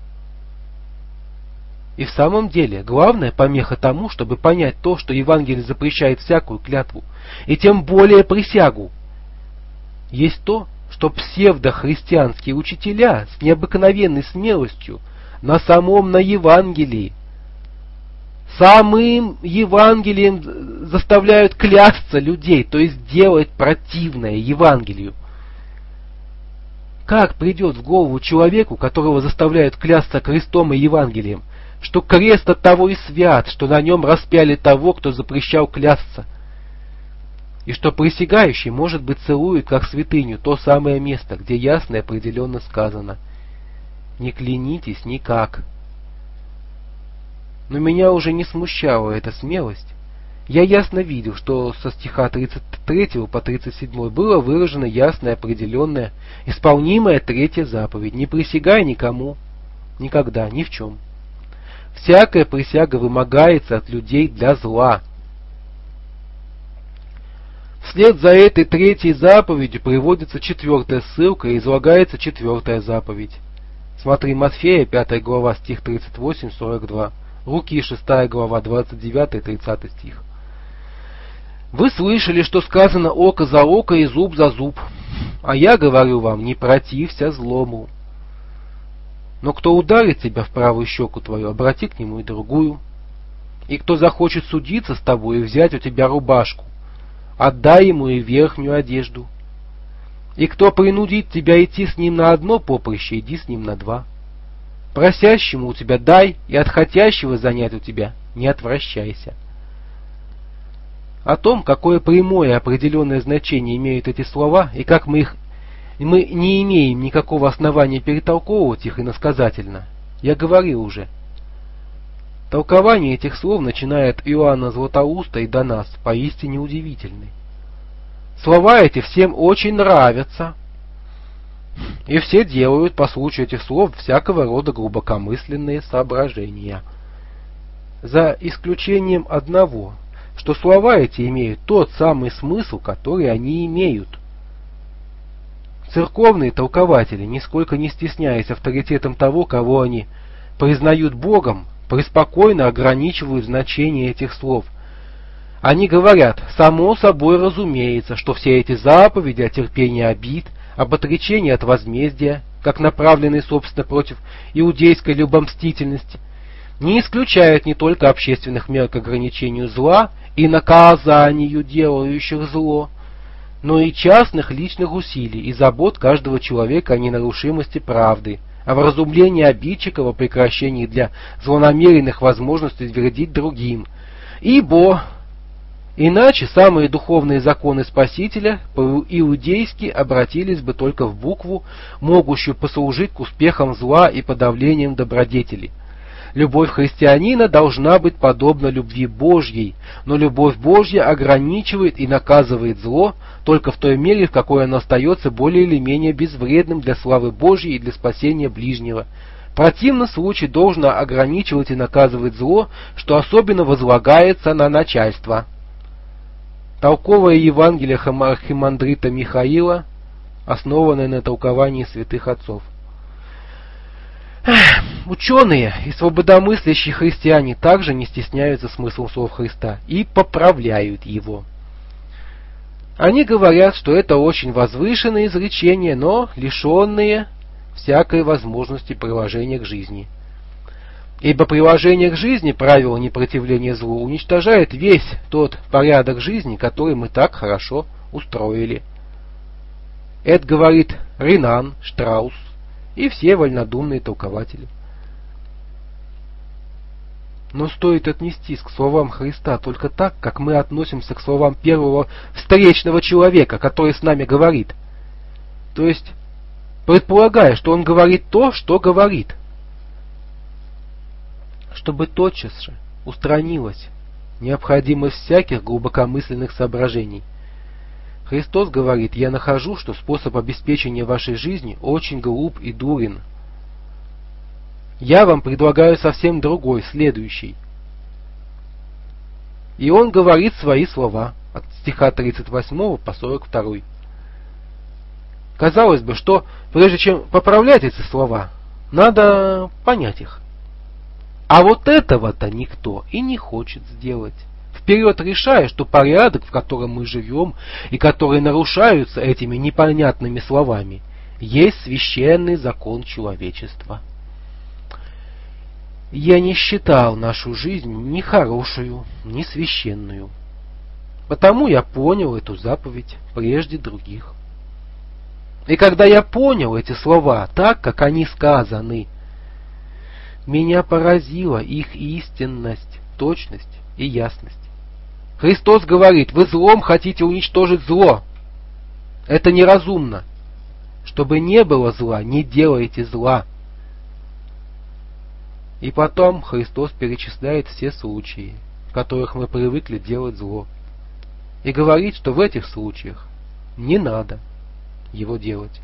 И в самом деле, главная помеха тому, чтобы понять то, что Евангелие запрещает всякую клятву, и тем более присягу, есть то, что псевдохристианские учителя с необыкновенной смелостью на самом на Евангелии, самым Евангелием заставляют клясться людей, то есть делать противное Евангелию. Как придет в голову человеку, которого заставляют клясться крестом и Евангелием, что крест от того и свят, что на нем распяли того, кто запрещал клясться, и что присягающий, может быть, целует, как святыню, то самое место, где ясно и определенно сказано: «Не клянитесь никак». Но меня уже не смущала эта смелость. Я ясно видел, что со стиха тридцать третьего по тридцать седьмой было выражено ясное, определенное, исполнимая третья заповедь: «Не присягай никому, никогда, ни в чем». Всякая присяга вымогается от людей для зла. Вслед за этой третьей заповедью приводится четвертая ссылка и излагается четвертая заповедь. Смотри Матфея, пятая глава, стих тридцать восемь сорок два. Луки, шестая глава, двадцать девятый тридцатый стих. Вы слышали, что сказано око за око и зуб за зуб. А я говорю вам, не протився злому. Но кто ударит тебя в правую щеку твою, обрати к нему и другую. И кто захочет судиться с тобой и взять у тебя рубашку, отдай ему и верхнюю одежду. И кто принудит тебя идти с ним на одно поприще, иди с ним на два. Просящему у тебя дай, и от хотящего занять у тебя не отвращайся. О том, какое прямое и определенное значение имеют эти слова, и как мы их мы не имеем никакого основания перетолковывать их иносказательно, я говорил уже. Толкование этих слов, начиная от Иоанна Златоуста и до нас, поистине удивительны. Слова эти всем очень нравятся, и все делают по случаю этих слов всякого рода глубокомысленные соображения. За исключением одного, что слова эти имеют тот самый смысл, который они имеют. Церковные толкователи, нисколько не стесняясь авторитетом того, кого они признают Богом, преспокойно ограничивают значение этих слов. Они говорят: само собой разумеется, что все эти заповеди о терпении обид, об отречении от возмездия, как направленные, собственно, против иудейской любомстительности, не исключают не только общественных мер к ограничению зла и наказанию делающих зло, но и частных личных усилий и забот каждого человека о ненарушимости правды, о вразумлении обидчиков, о прекращении для злонамеренных возможностей вредить другим. Ибо иначе самые духовные законы Спасителя по-иудейски обратились бы только в букву, могущую послужить к успехам зла и подавлением добродетели. Любовь христианина должна быть подобна любви Божьей, но любовь Божья ограничивает и наказывает зло только в той мере, в какой оно остается более или менее безвредным для славы Божьей и для спасения ближнего. В противном случае должно ограничивать и наказывать зло, что особенно возлагается на начальство. Толковое Евангелие архимандрита Михаила, основанное на толковании святых отцов. Ученые и свободомыслящие христиане также не стесняются смыслом слов Христа и поправляют его. Они говорят, что это очень возвышенные изречения, но лишенные всякой возможности приложения к жизни. Ибо приложение к жизни правила непротивления злу уничтожает весь тот порядок жизни, который мы так хорошо устроили. Это говорит Ренан, Штраус и все вольнодумные толкователи. Но стоит отнестись к словам Христа только так, как мы относимся к словам первого встречного человека, который с нами говорит. То есть, предполагая, что он говорит то, что говорит. Чтобы тотчас же устранилась необходимость всяких глубокомысленных соображений. Христос говорит: «Я нахожу, что способ обеспечения вашей жизни очень глуп и дурен. Я вам предлагаю совсем другой, следующий». И он говорит свои слова от стиха тридцать восьмого по сорок второй. Казалось бы, что прежде чем поправлять эти слова, надо понять их. А вот этого-то никто и не хочет сделать. Вперед решая, что порядок, в котором мы живем, и который нарушаются этими непонятными словами, есть священный закон человечества. Я не считал нашу жизнь ни хорошую, ни священную. Потому я понял эту заповедь прежде других. И когда я понял эти слова так, как они сказаны, меня поразила их истинность, точность и ясность. Христос говорит: вы злом хотите уничтожить зло. Это неразумно. Чтобы не было зла, не делайте зла. И потом Христос перечисляет все случаи, в которых мы привыкли делать зло. И говорит, что в этих случаях не надо его делать.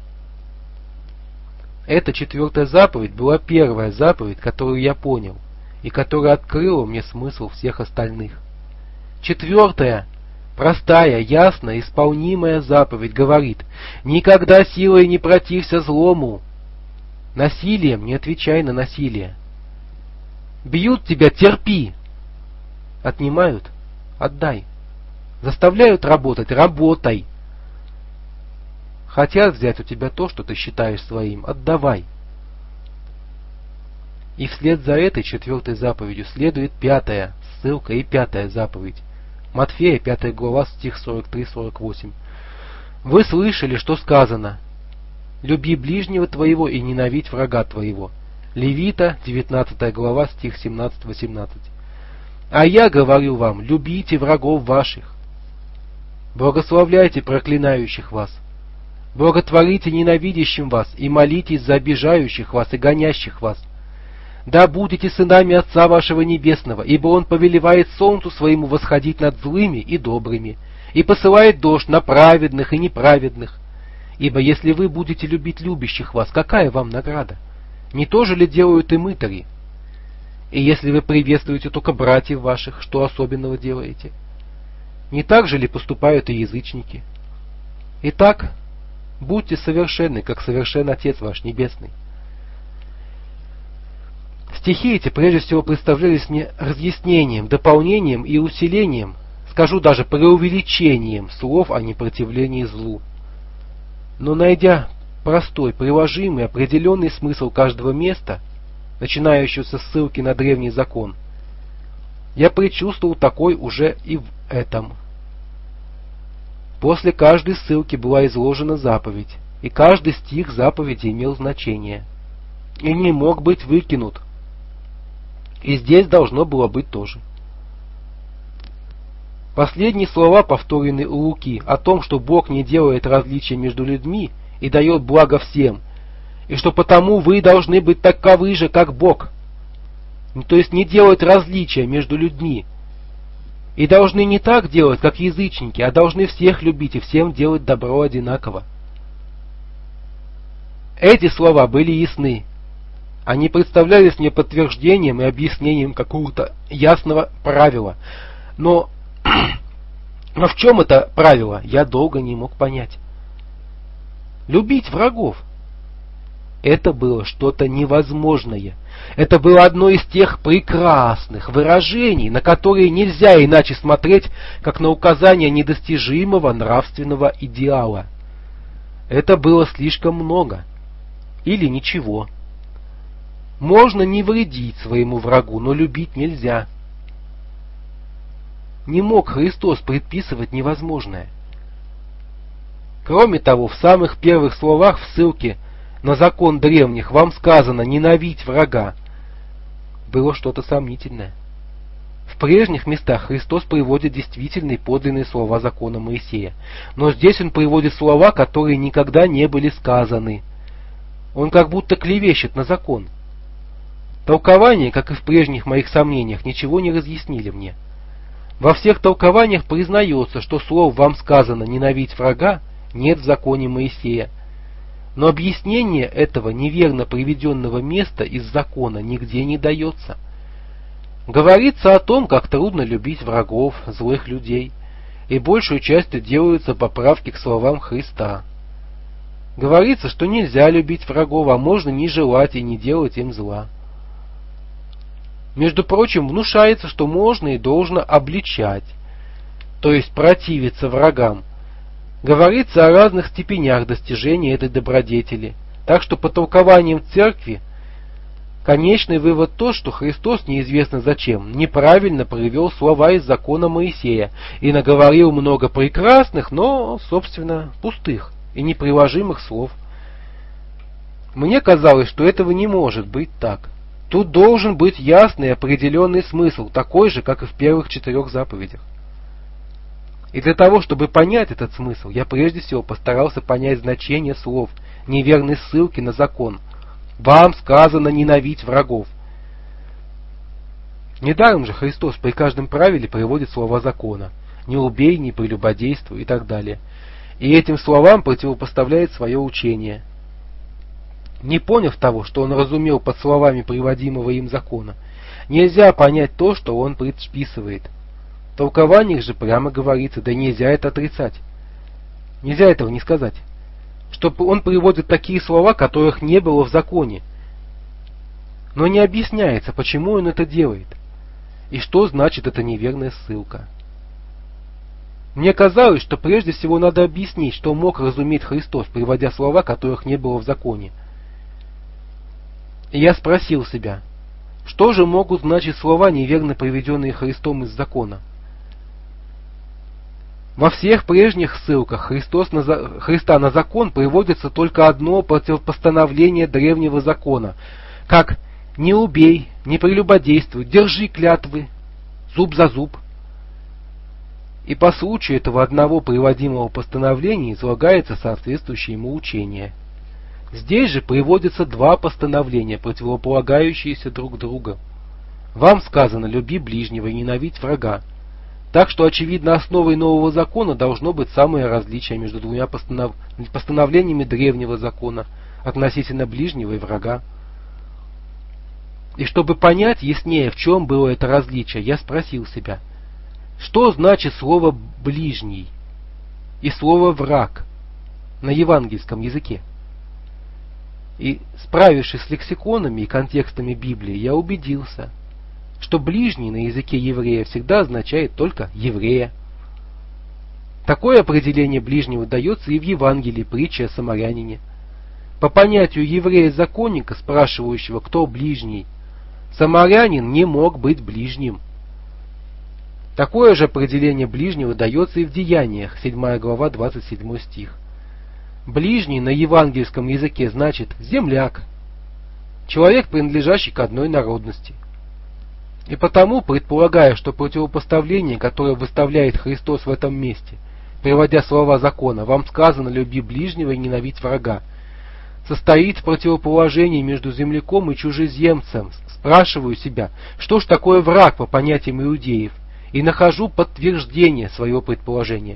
Эта четвертая заповедь была первая заповедь, которую я понял, и которая открыла мне смысл всех остальных. Четвертая, простая, ясная, исполнимая заповедь говорит: никогда силой не протився злому. Насилием не отвечай на насилие. Бьют тебя — терпи. Отнимают — отдай. Заставляют работать — работай. Хотят взять у тебя то, что ты считаешь своим — отдавай. И вслед за этой четвертой заповедью следует пятая ссылка и пятая заповедь. Матфея, пятая глава, стих сорок три сорок восемь. Вы слышали, что сказано: люби ближнего твоего и ненавидь врага твоего. Левита, девятнадцатая глава, стих семнадцать восемнадцать. А я говорю вам: любите врагов ваших, благословляйте проклинающих вас, благотворите ненавидящим вас и молитесь за обижающих вас и гонящих вас. Да будете сынами Отца вашего Небесного, ибо Он повелевает солнцу своему восходить над злыми и добрыми, и посылает дождь на праведных и неправедных. Ибо если вы будете любить любящих вас, какая вам награда? Не то же ли делают и мытари? И если вы приветствуете только братьев ваших, что особенного делаете? Не так же ли поступают и язычники? Итак, будьте совершенны, как совершен Отец ваш Небесный. Стихи эти прежде всего представлялись мне разъяснением, дополнением и усилением, скажу даже преувеличением слов о непротивлении злу. Но найдя простой, приложимый, определенный смысл каждого места, начинающегося с ссылки на древний закон, я предчувствовал такой уже и в этом. После каждой ссылки была изложена заповедь, и каждый стих заповеди имел значение и не мог быть выкинут. И здесь должно было быть тоже. Последние слова, повторенные у Луки, о том, что Бог не делает различия между людьми и дает благо всем, и что потому вы должны быть таковы же, как Бог. То есть не делать различия между людьми. И должны не так делать, как язычники, а должны всех любить и всем делать добро одинаково. Эти слова были ясны. Они представлялись мне подтверждением и объяснением какого-то ясного правила. Но, но в чем это правило, я долго не мог понять. Любить врагов. Это было что-то невозможное. Это было одно из тех прекрасных выражений, на которые нельзя иначе смотреть, как на указание недостижимого нравственного идеала. Это было слишком много. Или ничего. Можно не вредить своему врагу, но любить нельзя. Не мог Христос предписывать невозможное. Кроме того, в самых первых словах в ссылке на закон древних вам сказано «ненавидь врага». Было что-то сомнительное. В прежних местах Христос приводит действительные подлинные слова закона Моисея. Но здесь он приводит слова, которые никогда не были сказаны. Он как будто клевещет на закон. Толкования, как и в прежних моих сомнениях, ничего не разъяснили мне. Во всех толкованиях признается, что слов «вам сказано ненавидь врага» нет в законе Моисея. Но объяснение этого неверно приведенного места из закона нигде не дается. Говорится о том, как трудно любить врагов, злых людей, и большую частью делаются поправки к словам Христа. Говорится, что нельзя любить врагов, а можно не желать и не делать им зла. Между прочим, внушается, что можно и должно обличать, то есть противиться врагам. Говорится о разных степенях достижения этой добродетели. Так что по толкованиям церкви конечный вывод тот, что Христос неизвестно зачем неправильно привел слова из закона Моисея и наговорил много прекрасных, но, собственно, пустых и неприложимых слов. Мне казалось, что этого не может быть так. Тут должен быть ясный и определенный смысл, такой же, как и в первых четырех заповедях. И для того, чтобы понять этот смысл, я прежде всего постарался понять значение слов неверной ссылки на закон. Вам сказано ненавидь врагов. Недаром же Христос при каждом правиле приводит слова закона. Не убей, не прелюбодействуй и так далее. И этим словам противопоставляет свое учение. Не поняв того, что он разумел под словами приводимого им закона, нельзя понять то, что он предписывает. В толкованиях же прямо говорится, да нельзя это отрицать. Нельзя этого не сказать. Что он приводит такие слова, которых не было в законе. Но не объясняется, почему он это делает. И что значит эта неверная ссылка. Мне казалось, что прежде всего надо объяснить, что мог разуметь Христос, приводя слова, которых не было в законе. И я спросил себя, что же могут значить слова, неверно приведенные Христом из закона? Во всех прежних ссылках Христос на за... Христа на закон приводится только одно противопостановление древнего закона, как «не убей, не прелюбодействуй, держи клятвы, зуб за зуб». И по случаю этого одного приводимого постановления излагается соответствующее ему учение. Здесь же приводятся два постановления, противополагающиеся друг другу. Вам сказано «люби ближнего и ненавидь врага». Так что, очевидно, основой нового закона должно быть самое различие между двумя постанов... постановлениями древнего закона относительно ближнего и врага. И чтобы понять яснее, в чем было это различие, я спросил себя, что значит слово «ближний» и слово «враг» на евангельском языке. И, справившись с лексиконами и контекстами Библии, я убедился, что ближний на языке еврея всегда означает только еврея. Такое определение ближнего дается и в Евангелии притчи о самарянине. По понятию еврея-законника, спрашивающего, кто ближний, самарянин не мог быть ближним. Такое же определение ближнего дается и в Деяниях, седьмая глава, двадцать седьмой стих. Ближний на евангельском языке значит земляк, человек, принадлежащий к одной народности. И потому, предполагая, что противопоставление, которое выставляет Христос в этом месте, приводя слова закона «Вам сказано, люби ближнего и ненавидь врага», состоит в противоположении между земляком и чужеземцем, спрашиваю себя, что ж такое враг по понятиям иудеев, и нахожу подтверждение своего предположения.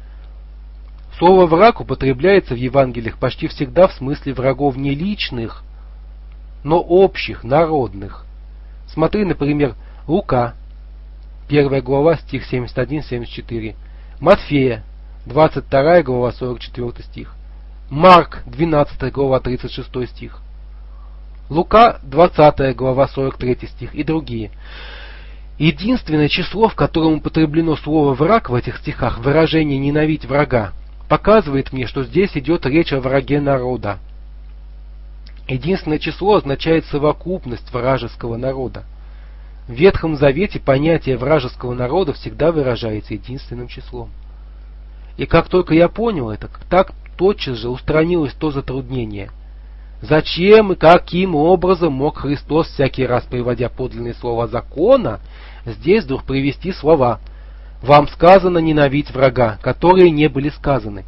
Слово «враг» употребляется в Евангелиях почти всегда в смысле врагов не личных, но общих, народных. Смотри, например, Лука, первая глава, стих семьдесят один — семьдесят четыре, Матфея, двадцать вторая глава, сорок четвёртый стих, Марк, двенадцатая глава, тридцать шестой стих, Лука, двадцатая глава, сорок третий стих и другие. Единственное число, в котором употреблено слово «враг» в этих стихах, выражение «ненавидь врага», показывает мне, что здесь идет речь о враге народа. Единственное число означает совокупность вражеского народа. В Ветхом Завете понятие вражеского народа всегда выражается единственным числом. И как только я понял это, так тотчас же устранилось то затруднение. Зачем и каким образом мог Христос, всякий раз приводя подлинные слова закона, здесь вдруг привести слова «Вам сказано ненавидь врага», которые не были сказаны?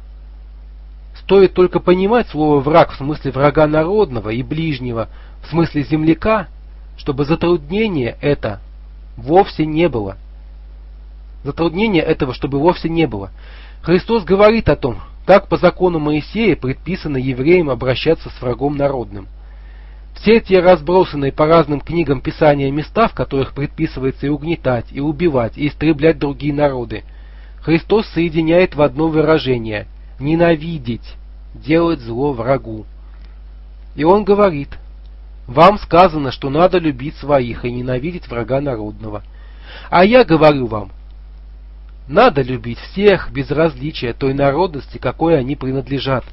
Стоит только понимать слово «враг» в смысле врага народного и ближнего, в смысле земляка, чтобы затруднения это вовсе не было. Затруднения этого, чтобы вовсе не было. Христос говорит о том, как по закону Моисея предписано евреям обращаться с врагом народным. Все те разбросанные по разным книгам Писания места, в которых предписывается и угнетать, и убивать, и истреблять другие народы, Христос соединяет в одно выражение – ненавидеть, делать зло врагу. И Он говорит: «Вам сказано, что надо любить своих и ненавидеть врага народного. А я говорю вам, надо любить всех без различия той народности, какой они принадлежат».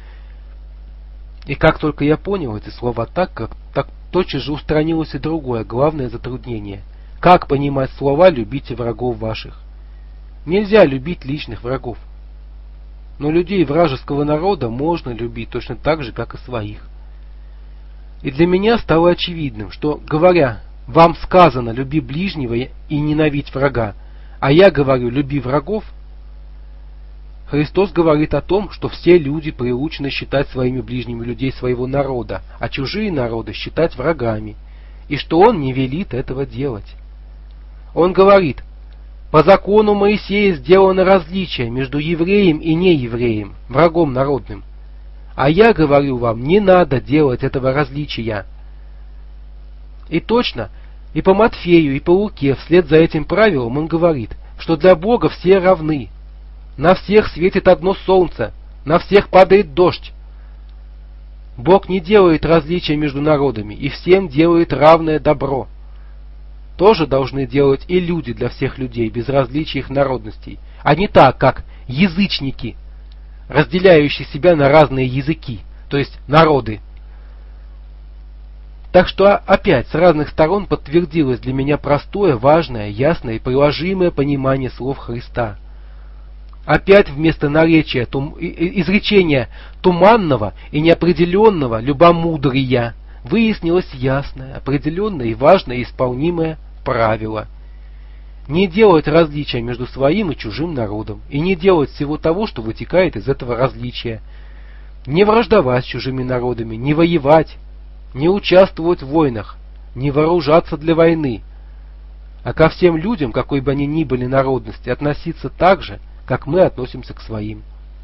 И как только я понял эти слова так, как так тотчас же устранилось и другое, главное затруднение. Как понимать слова «любите врагов ваших»? Нельзя любить личных врагов. Но людей вражеского народа можно любить точно так же, как и своих. И для меня стало очевидным, что, говоря «вам сказано, люби ближнего и ненавидь врага», а я говорю «люби врагов», Христос говорит о том, что все люди приучены считать своими ближними людей своего народа, а чужие народы считать врагами, и что Он не велит этого делать. Он говорит: по закону Моисея сделано различие между евреем и неевреем, врагом народным. А я говорю вам, не надо делать этого различия. И точно, и по Матфею, и по Луке вслед за этим правилом он говорит, что для Бога все равны. На всех светит одно солнце, на всех падает дождь. Бог не делает различия между народами, и всем делает равное добро. Тоже должны делать и люди для всех людей, без различия их народностей, а не так, как язычники, разделяющие себя на разные языки, то есть народы. Так что опять с разных сторон подтвердилось для меня простое, важное, ясное и приложимое понимание слов Христа. Опять вместо наречия, тум, изречения туманного и неопределенного любомудрия выяснилось ясное, определенное и важное исполнимое правило. Не делать различия между своим и чужим народом, и не делать всего того, что вытекает из этого различия. Не враждовать с чужими народами, не воевать, не участвовать в войнах, не вооружаться для войны, а ко всем людям, какой бы они ни были народности, относиться так же, как мы относимся к своим.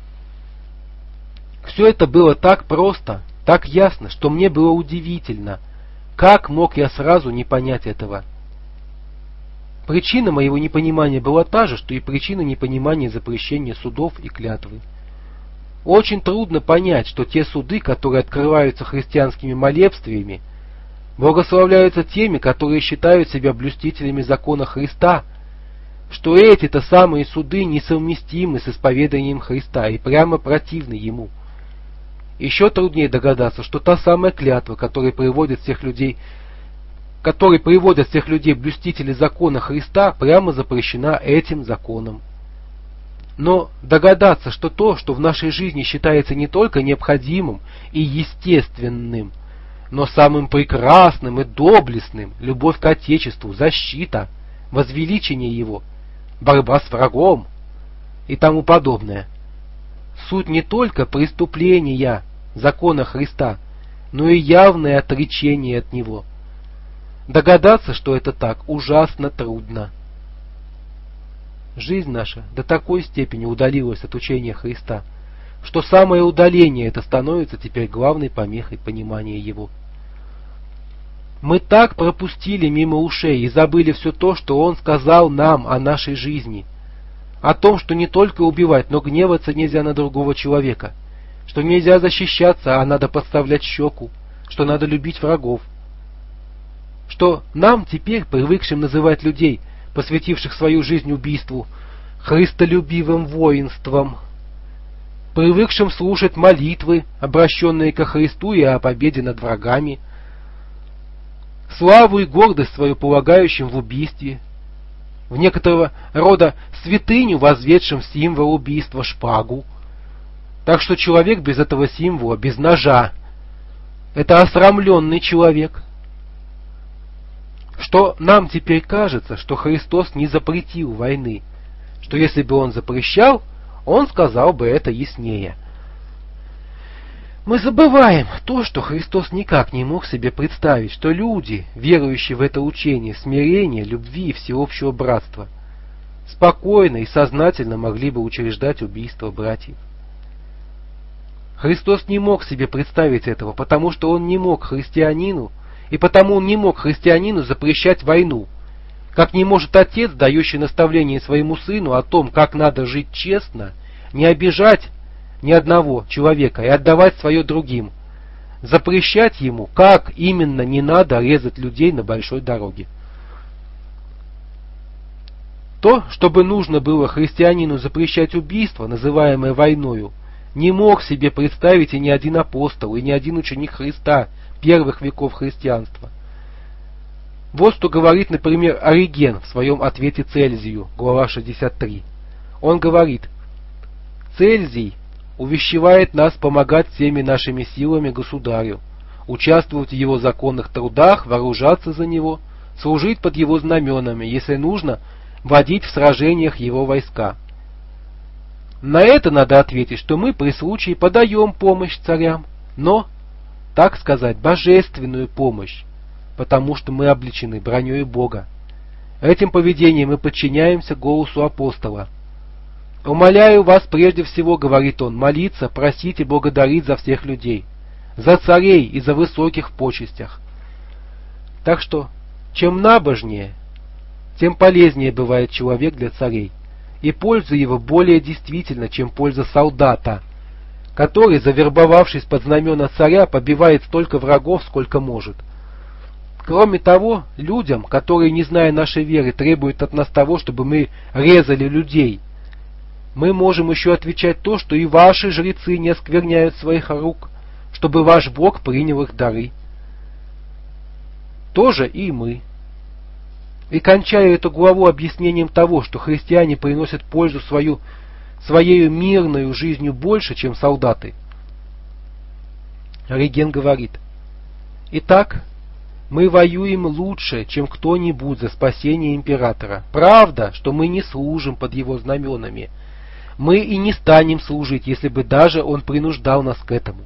Все это было так просто, так ясно, что мне было удивительно, как мог я сразу не понять этого. Причина моего непонимания была та же, что и причина непонимания запрещения судов и клятвы. Очень трудно понять, что те суды, которые открываются христианскими молебствиями, благословляются теми, которые считают себя блюстителями закона Христа, что эти-то самые суды несовместимы с исповеданием Христа и прямо противны Ему. Еще труднее догадаться, что та самая клятва, которая приводит всех людей который приводит всех людей блюстителей закона Христа, прямо запрещена этим законом. Но догадаться, что то, что в нашей жизни считается не только необходимым и естественным, но самым прекрасным и доблестным, любовь к Отечеству, защита, возвеличение его, борьба с врагом и тому подобное, суть не только преступления закона Христа, но и явное отречение от него. Догадаться, что это так, ужасно трудно. Жизнь наша до такой степени удалилась от учения Христа, что самое удаление это становится теперь главной помехой понимания его. Мы так пропустили мимо ушей и забыли все то, что Он сказал нам о нашей жизни, о том, что не только убивать, но гневаться нельзя на другого человека, что нельзя защищаться, а надо подставлять щеку, что надо любить врагов, что нам теперь, привыкшим называть людей, посвятивших свою жизнь убийству, христолюбивым воинством, привыкшим слушать молитвы, обращенные ко Христу и о победе над врагами, славу и гордость свою полагающим в убийстве, в некоторого рода святыню, возведшим символ убийства шпагу. Так что человек без этого символа, без ножа, это осрамленный человек. Что нам теперь кажется, что Христос не запретил войны, что если бы Он запрещал, Он сказал бы это яснее. Мы забываем то, что Христос никак не мог себе представить, что люди, верующие в это учение смирения, любви и всеобщего братства, спокойно и сознательно могли бы учреждать убийство братьев. Христос не мог себе представить этого, потому что Он не мог христианину, и потому Он не мог христианину запрещать войну, как не может отец, дающий наставление своему сыну о том, как надо жить честно, не обижать ни одного человека и отдавать свое другим, запрещать ему, как именно не надо резать людей на большой дороге. То, чтобы нужно было христианину запрещать убийство, называемое войною, не мог себе представить и ни один апостол, и ни один ученик Христа первых веков христианства. Вот что говорит, например, Ориген в своем ответе Цельзию, глава шестьдесят три. Он говорит: «Цельзий увещевает нас помогать всеми нашими силами государю, участвовать в его законных трудах, вооружаться за него, служить под его знаменами, если нужно, водить в сражениях его войска. На это надо ответить, что мы при случае подаем помощь царям, но, так сказать, божественную помощь, потому что мы облечены броней Бога. Этим поведением мы подчиняемся голосу апостола. «Умоляю вас прежде всего, — говорит он, — молиться, просить и благодарить за всех людей, за царей и за высоких почестях». Так что, чем набожнее, тем полезнее бывает человек для царей, и польза его более действительна, чем польза солдата, который, завербовавшись под знамена царя, побивает столько врагов, сколько может. Кроме того, людям, которые, не зная нашей веры, требуют от нас того, чтобы мы резали людей, мы можем еще отвечать то, что и ваши жрецы не оскверняют своих рук, чтобы ваш Бог принял их дары. Тоже и мы. И кончая эту главу объяснением того, что христиане приносят пользу свою, своей мирной жизнью больше, чем солдаты, Ориген говорит: «Итак, мы воюем лучше, чем кто-нибудь за спасение императора. Правда, что мы не служим под его знаменами. Мы и не станем служить, если бы даже он принуждал нас к этому».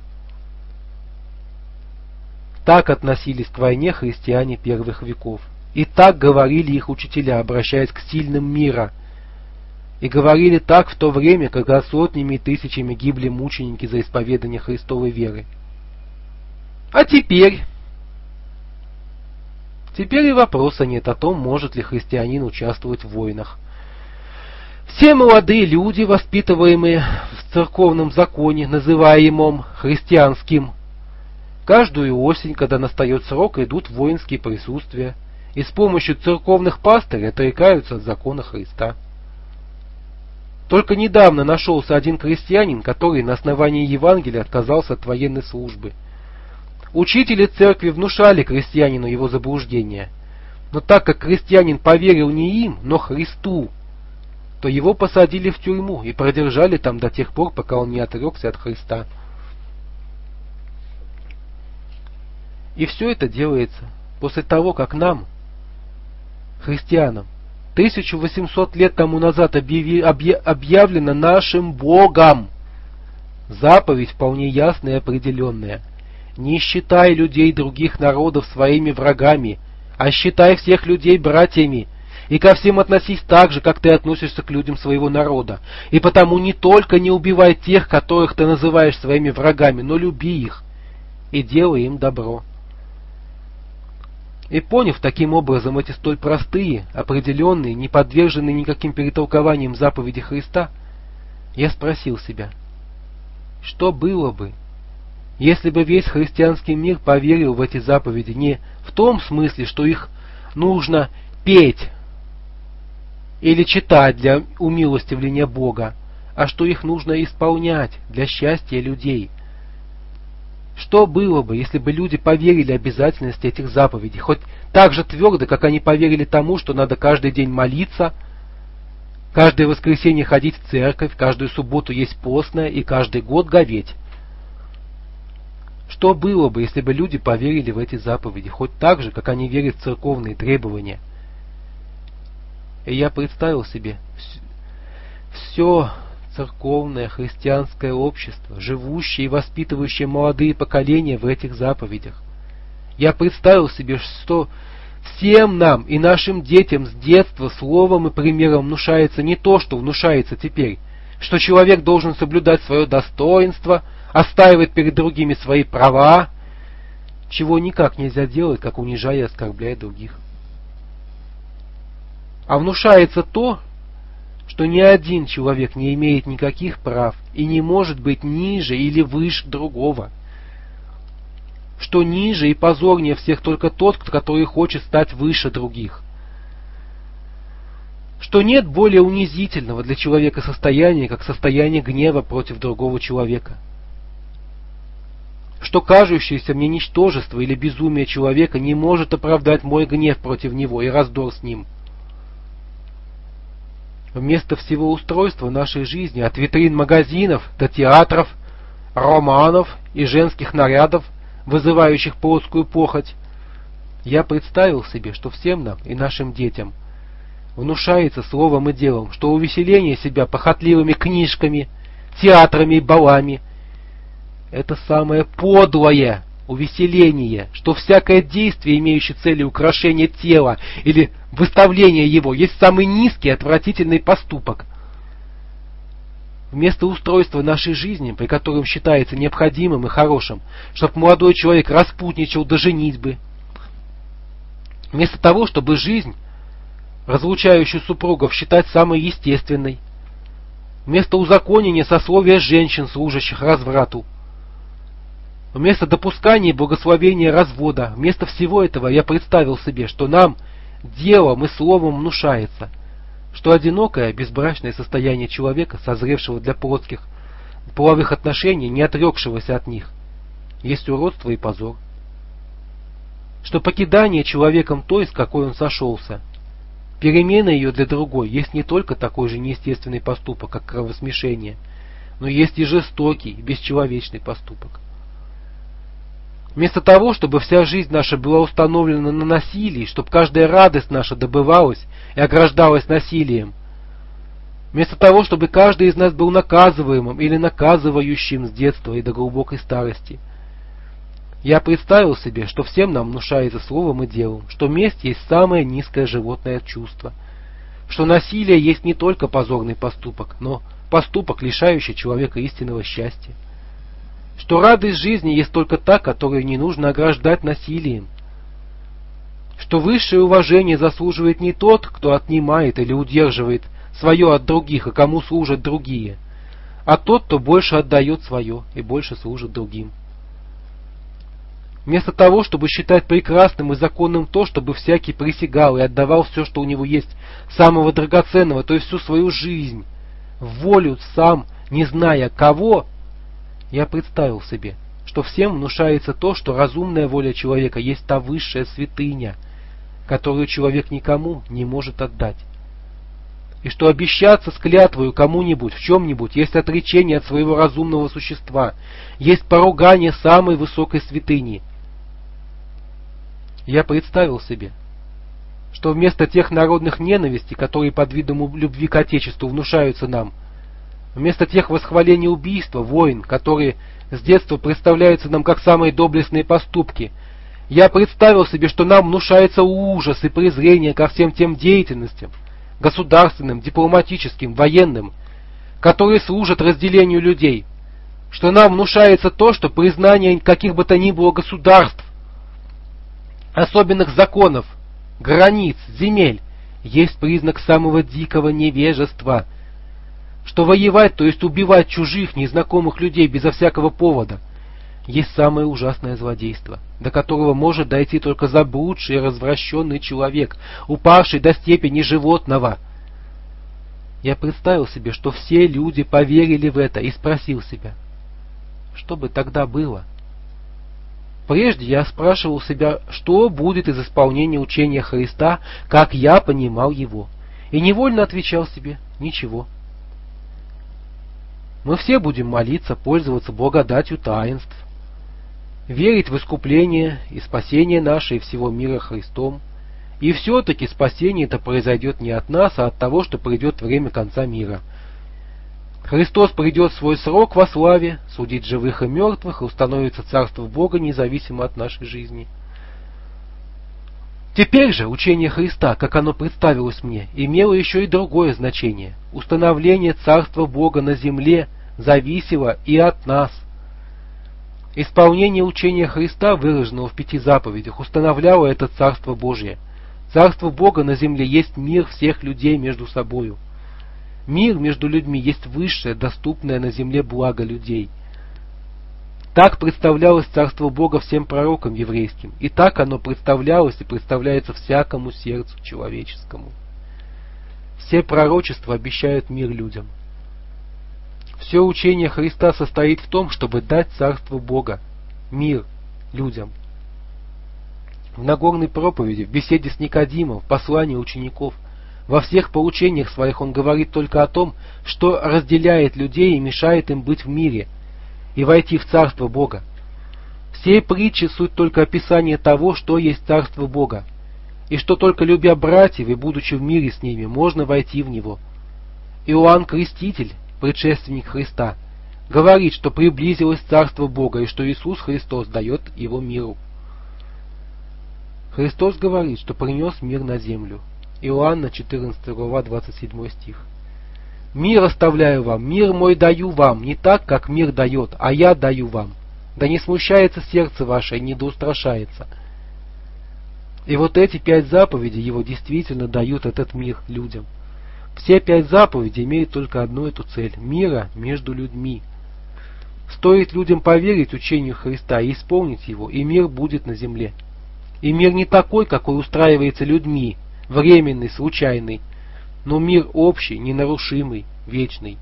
Так относились к войне христиане первых веков. И так говорили их учителя, обращаясь к сильным мира. И говорили так в то время, когда сотнями и тысячами гибли мученики за исповедание Христовой веры. А теперь... Теперь и вопроса нет о том, может ли христианин участвовать в войнах. Все молодые люди, воспитываемые в церковном законе, называемом христианским, каждую осень, когда настает срок, идут в воинские присутствия и с помощью церковных пастырей отрекаются от закона Христа. Только недавно нашелся один крестьянин, который на основании Евангелия отказался от военной службы. Учители церкви внушали крестьянину его заблуждение, но так как крестьянин поверил не им, но Христу, то его посадили в тюрьму и продержали там до тех пор, пока он не отрекся от Христа. И все это делается после того, как нам, христианам, тысяча восемьсот лет тому назад объяви, объя, объявлено нашим Богом заповедь вполне ясная и определенная. Не считай людей других народов своими врагами, а считай всех людей братьями, и ко всем относись так же, как ты относишься к людям своего народа. И потому не только не убивай тех, которых ты называешь своими врагами, но люби их и делай им добро. И поняв таким образом эти столь простые, определенные, не подверженные никаким перетолкованиям заповеди Христа, я спросил себя, что было бы, если бы весь христианский мир поверил в эти заповеди не в том смысле, что их нужно петь или читать для умилостивления Бога, а что их нужно исполнять для счастья людей. Что было бы, если бы люди поверили обязательности этих заповедей, хоть так же твердо, как они поверили тому, что надо каждый день молиться, каждое воскресенье ходить в церковь, каждую субботу есть постное и каждый год говеть? Что было бы, если бы люди поверили в эти заповеди, хоть так же, как они верят в церковные требования? И я представил себе все церковное христианское общество, живущее и воспитывающее молодые поколения в этих заповедях. Я представил себе, что всем нам и нашим детям с детства словом и примером внушается не то, что внушается теперь, что человек должен соблюдать свое достоинство, отстаивать перед другими свои права, чего никак нельзя делать, как унижая и оскорбляя других. А внушается то, что ни один человек не имеет никаких прав и не может быть ниже или выше другого. Что ниже и позорнее всех только тот, который хочет стать выше других. Что нет более унизительного для человека состояния, как состояние гнева против другого человека. Что кажущееся мне ничтожество или безумие человека не может оправдать мой гнев против него и раздор с ним. Вместо всего устройства нашей жизни, от витрин магазинов до театров, романов и женских нарядов, вызывающих плотскую похоть, я представил себе, что всем нам и нашим детям внушается словом и делом, что увеселение себя похотливыми книжками, театрами и балами — это самое подлое увеселение, что всякое действие, имеющее целью украшения тела или выставление его, есть самый низкий и отвратительный поступок. Вместо устройства нашей жизни, при котором считается необходимым и хорошим, чтобы молодой человек распутничал до женитьбы, вместо того, чтобы жизнь, разлучающую супругов, считать самой естественной, вместо узаконения сословия женщин, служащих разврату, вместо допускания и благословения развода, вместо всего этого я представил себе, что нам делом и словом внушается, что одинокое безбрачное состояние человека, созревшего для плотских половых отношений, не отрекшегося от них, есть уродство и позор. Что покидание человеком той, с какой он сошелся, перемена ее для другой, есть не только такой же неестественный поступок, как кровосмешение, но есть и жестокий, бесчеловечный поступок. Вместо того, чтобы вся жизнь наша была установлена на насилии, чтобы каждая радость наша добывалась и ограждалась насилием, вместо того, чтобы каждый из нас был наказываемым или наказывающим с детства и до глубокой старости, я представил себе, что всем нам внушается словом и делом, что месть есть самое низкое животное чувство, что насилие есть не только позорный поступок, но поступок, лишающий человека истинного счастья, что радость жизни есть только та, которую не нужно ограждать насилием, что высшее уважение заслуживает не тот, кто отнимает или удерживает свое от других, и кому служат другие, а тот, кто больше отдает свое и больше служит другим. Вместо того, чтобы считать прекрасным и законным то, чтобы всякий присягал и отдавал все, что у него есть, самого драгоценного, то есть всю свою жизнь, в волю сам, не зная кого, я представил себе, что всем внушается то, что разумная воля человека есть та высшая святыня, которую человек никому не может отдать. И что обещаться с клятвою кому-нибудь в чем-нибудь есть отречение от своего разумного существа, есть поругание самой высокой святыни. Я представил себе, что вместо тех народных ненавистей, которые под видом любви к Отечеству внушаются нам, вместо тех восхвалений убийства, войн, которые с детства представляются нам как самые доблестные поступки, я представил себе, что нам внушается ужас и презрение ко всем тем деятельностям, государственным, дипломатическим, военным, которые служат разделению людей, что нам внушается то, что признание каких бы то ни было государств, особенных законов, границ, земель, есть признак самого дикого невежества, что воевать, то есть убивать чужих, незнакомых людей безо всякого повода, есть самое ужасное злодейство, до которого может дойти только заблудший и развращенный человек, упавший до степени животного. Я представил себе, что все люди поверили в это, и спросил себя, что бы тогда было? Прежде я спрашивал себя, что будет из исполнения учения Христа, как я понимал его, и невольно отвечал себе, ничего. Мы все будем молиться, пользоваться благодатью таинств, верить в искупление и спасение наше и всего мира Христом. И все-таки спасение это произойдет не от нас, а от того, что придет время конца мира. Христос придет в свой срок во славе, судить живых и мертвых, и установится Царство Бога независимо от нашей жизни. Теперь же учение Христа, как оно представилось мне, имело еще и другое значение. Установление Царства Бога на земле зависело и от нас. Исполнение учения Христа, выраженного в пяти заповедях, устанавливало это Царство Божие. Царство Бога на земле есть мир всех людей между собою. Мир между людьми есть высшее, доступное на земле благо людей. Так представлялось Царство Бога всем пророкам еврейским, и так оно представлялось и представляется всякому сердцу человеческому. Все пророчества обещают мир людям. Все учение Христа состоит в том, чтобы дать Царство Бога, мир людям. В Нагорной проповеди, в беседе с Никодимом, в послании учеников, во всех поучениях своих он говорит только о том, что разделяет людей и мешает им быть в мире и войти в Царство Бога. Все притчи суть только описание того, что есть Царство Бога, и что только любя братьев и будучи в мире с ними, можно войти в него. Иоанн Креститель, предшественник Христа, говорит, что приблизилось Царство Бога и что Иисус Христос дает его миру. Христос говорит, что принес мир на землю. Иоанна четырнадцатая глава двадцать седьмой стих. «Мир оставляю вам, мир мой даю вам, не так, как мир дает, а я даю вам. Да не смущается сердце ваше и не доустрашается». И вот эти пять заповедей его действительно дают этот мир людям. Все пять заповедей имеют только одну эту цель – мира между людьми. Стоит людям поверить учению Христа и исполнить его, и мир будет на земле. И мир не такой, какой устраивается людьми, временный, случайный, но мир общий, ненарушимый, вечный.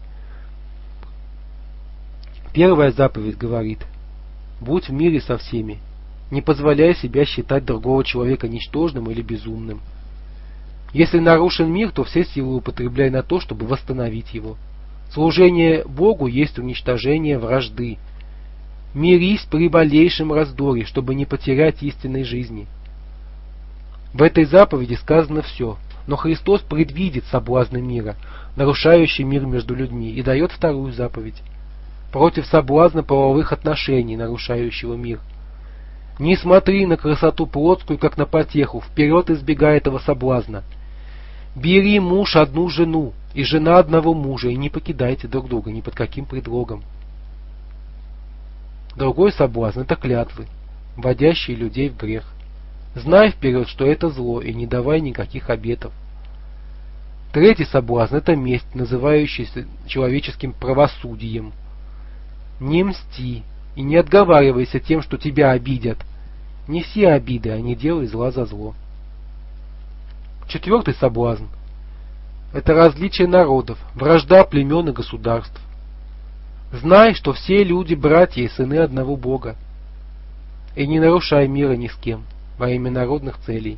Первая заповедь говорит: будь в мире со всеми, не позволяй себя считать другого человека ничтожным или безумным. Если нарушен мир, то все силы употребляй на то, чтобы восстановить его. Служение Богу есть уничтожение вражды. Мирись при малейшем раздоре, чтобы не потерять истинной жизни. В этой заповеди сказано все, но Христос предвидит соблазны мира, нарушающие мир между людьми, и дает вторую заповедь против соблазна половых отношений, нарушающего мир. Не смотри на красоту плотскую, как на потеху, вперед избегай этого соблазна. Бери муж одну жену, и жена одного мужа, и не покидайте друг друга ни под каким предлогом. Другой соблазн — это клятвы, вводящие людей в грех. Знай вперед, что это зло, и не давай никаких обетов. Третий соблазн — это месть, называющаяся человеческим правосудием. Не мсти и не отговаривайся тем, что тебя обидят. Не все обиды, а не делай зла за зло. Четвертый соблазн — это различие народов, вражда племен и государств. Знай, что все люди братья и сыны одного Бога. и не нарушай мира ни с кем во имя народных целей.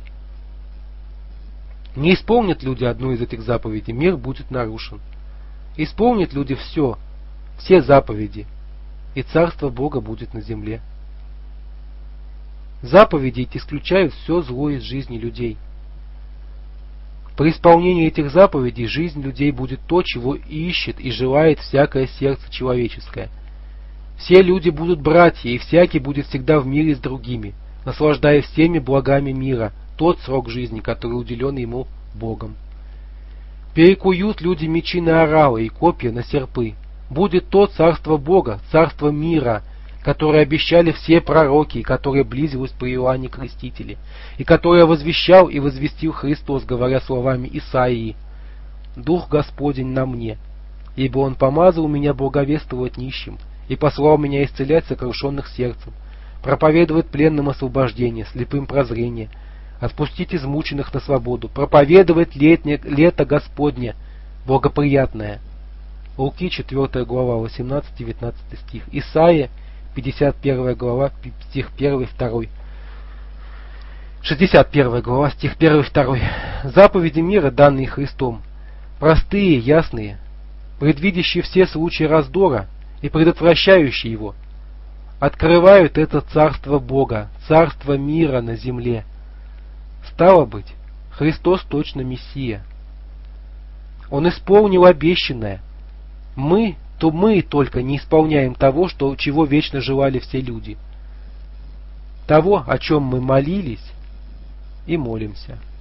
Не исполнят люди одну из этих заповедей, мир будет нарушен. Исполнят люди все, все заповеди, и царство Бога будет на земле. Заповеди эти исключают все зло из жизни людей. При исполнении этих заповедей жизнь людей будет то, чего ищет и желает всякое сердце человеческое. Все люди будут братья, и всякий будет всегда в мире с другими, наслаждаясь всеми благами мира, тот срок жизни, который уделен ему Богом. Перекуют люди мечи на оралы и копья на серпы. Будет то царство Бога, царство мира, которое обещали все пророки, и которое близилось при Иоанне Крестителе, и которое возвещал и возвестил Христос, говоря словами Исаии: «Дух Господень на мне, ибо Он помазал меня благовествовать нищим, и послал меня исцелять сокрушенных сердцем, проповедовать пленным освобождение, слепым прозрение, отпустить измученных на свободу, проповедовать летнее, лето Господне, благоприятное». Луки четвёртая глава, восемнадцатый-девятнадцатый стих. Исайя пятьдесят первая глава, стих первый второй. шестьдесят первая глава, стих первый второй. Заповеди мира, данные Христом, простые, ясные, предвидящие все случаи раздора и предотвращающие его, открывают это царство Бога, царство мира на земле. Стало быть, Христос точно Мессия. Он исполнил обещанное. Мы, то мы только не исполняем того, что, чего вечно желали все люди. Того, о чем мы молились и молимся.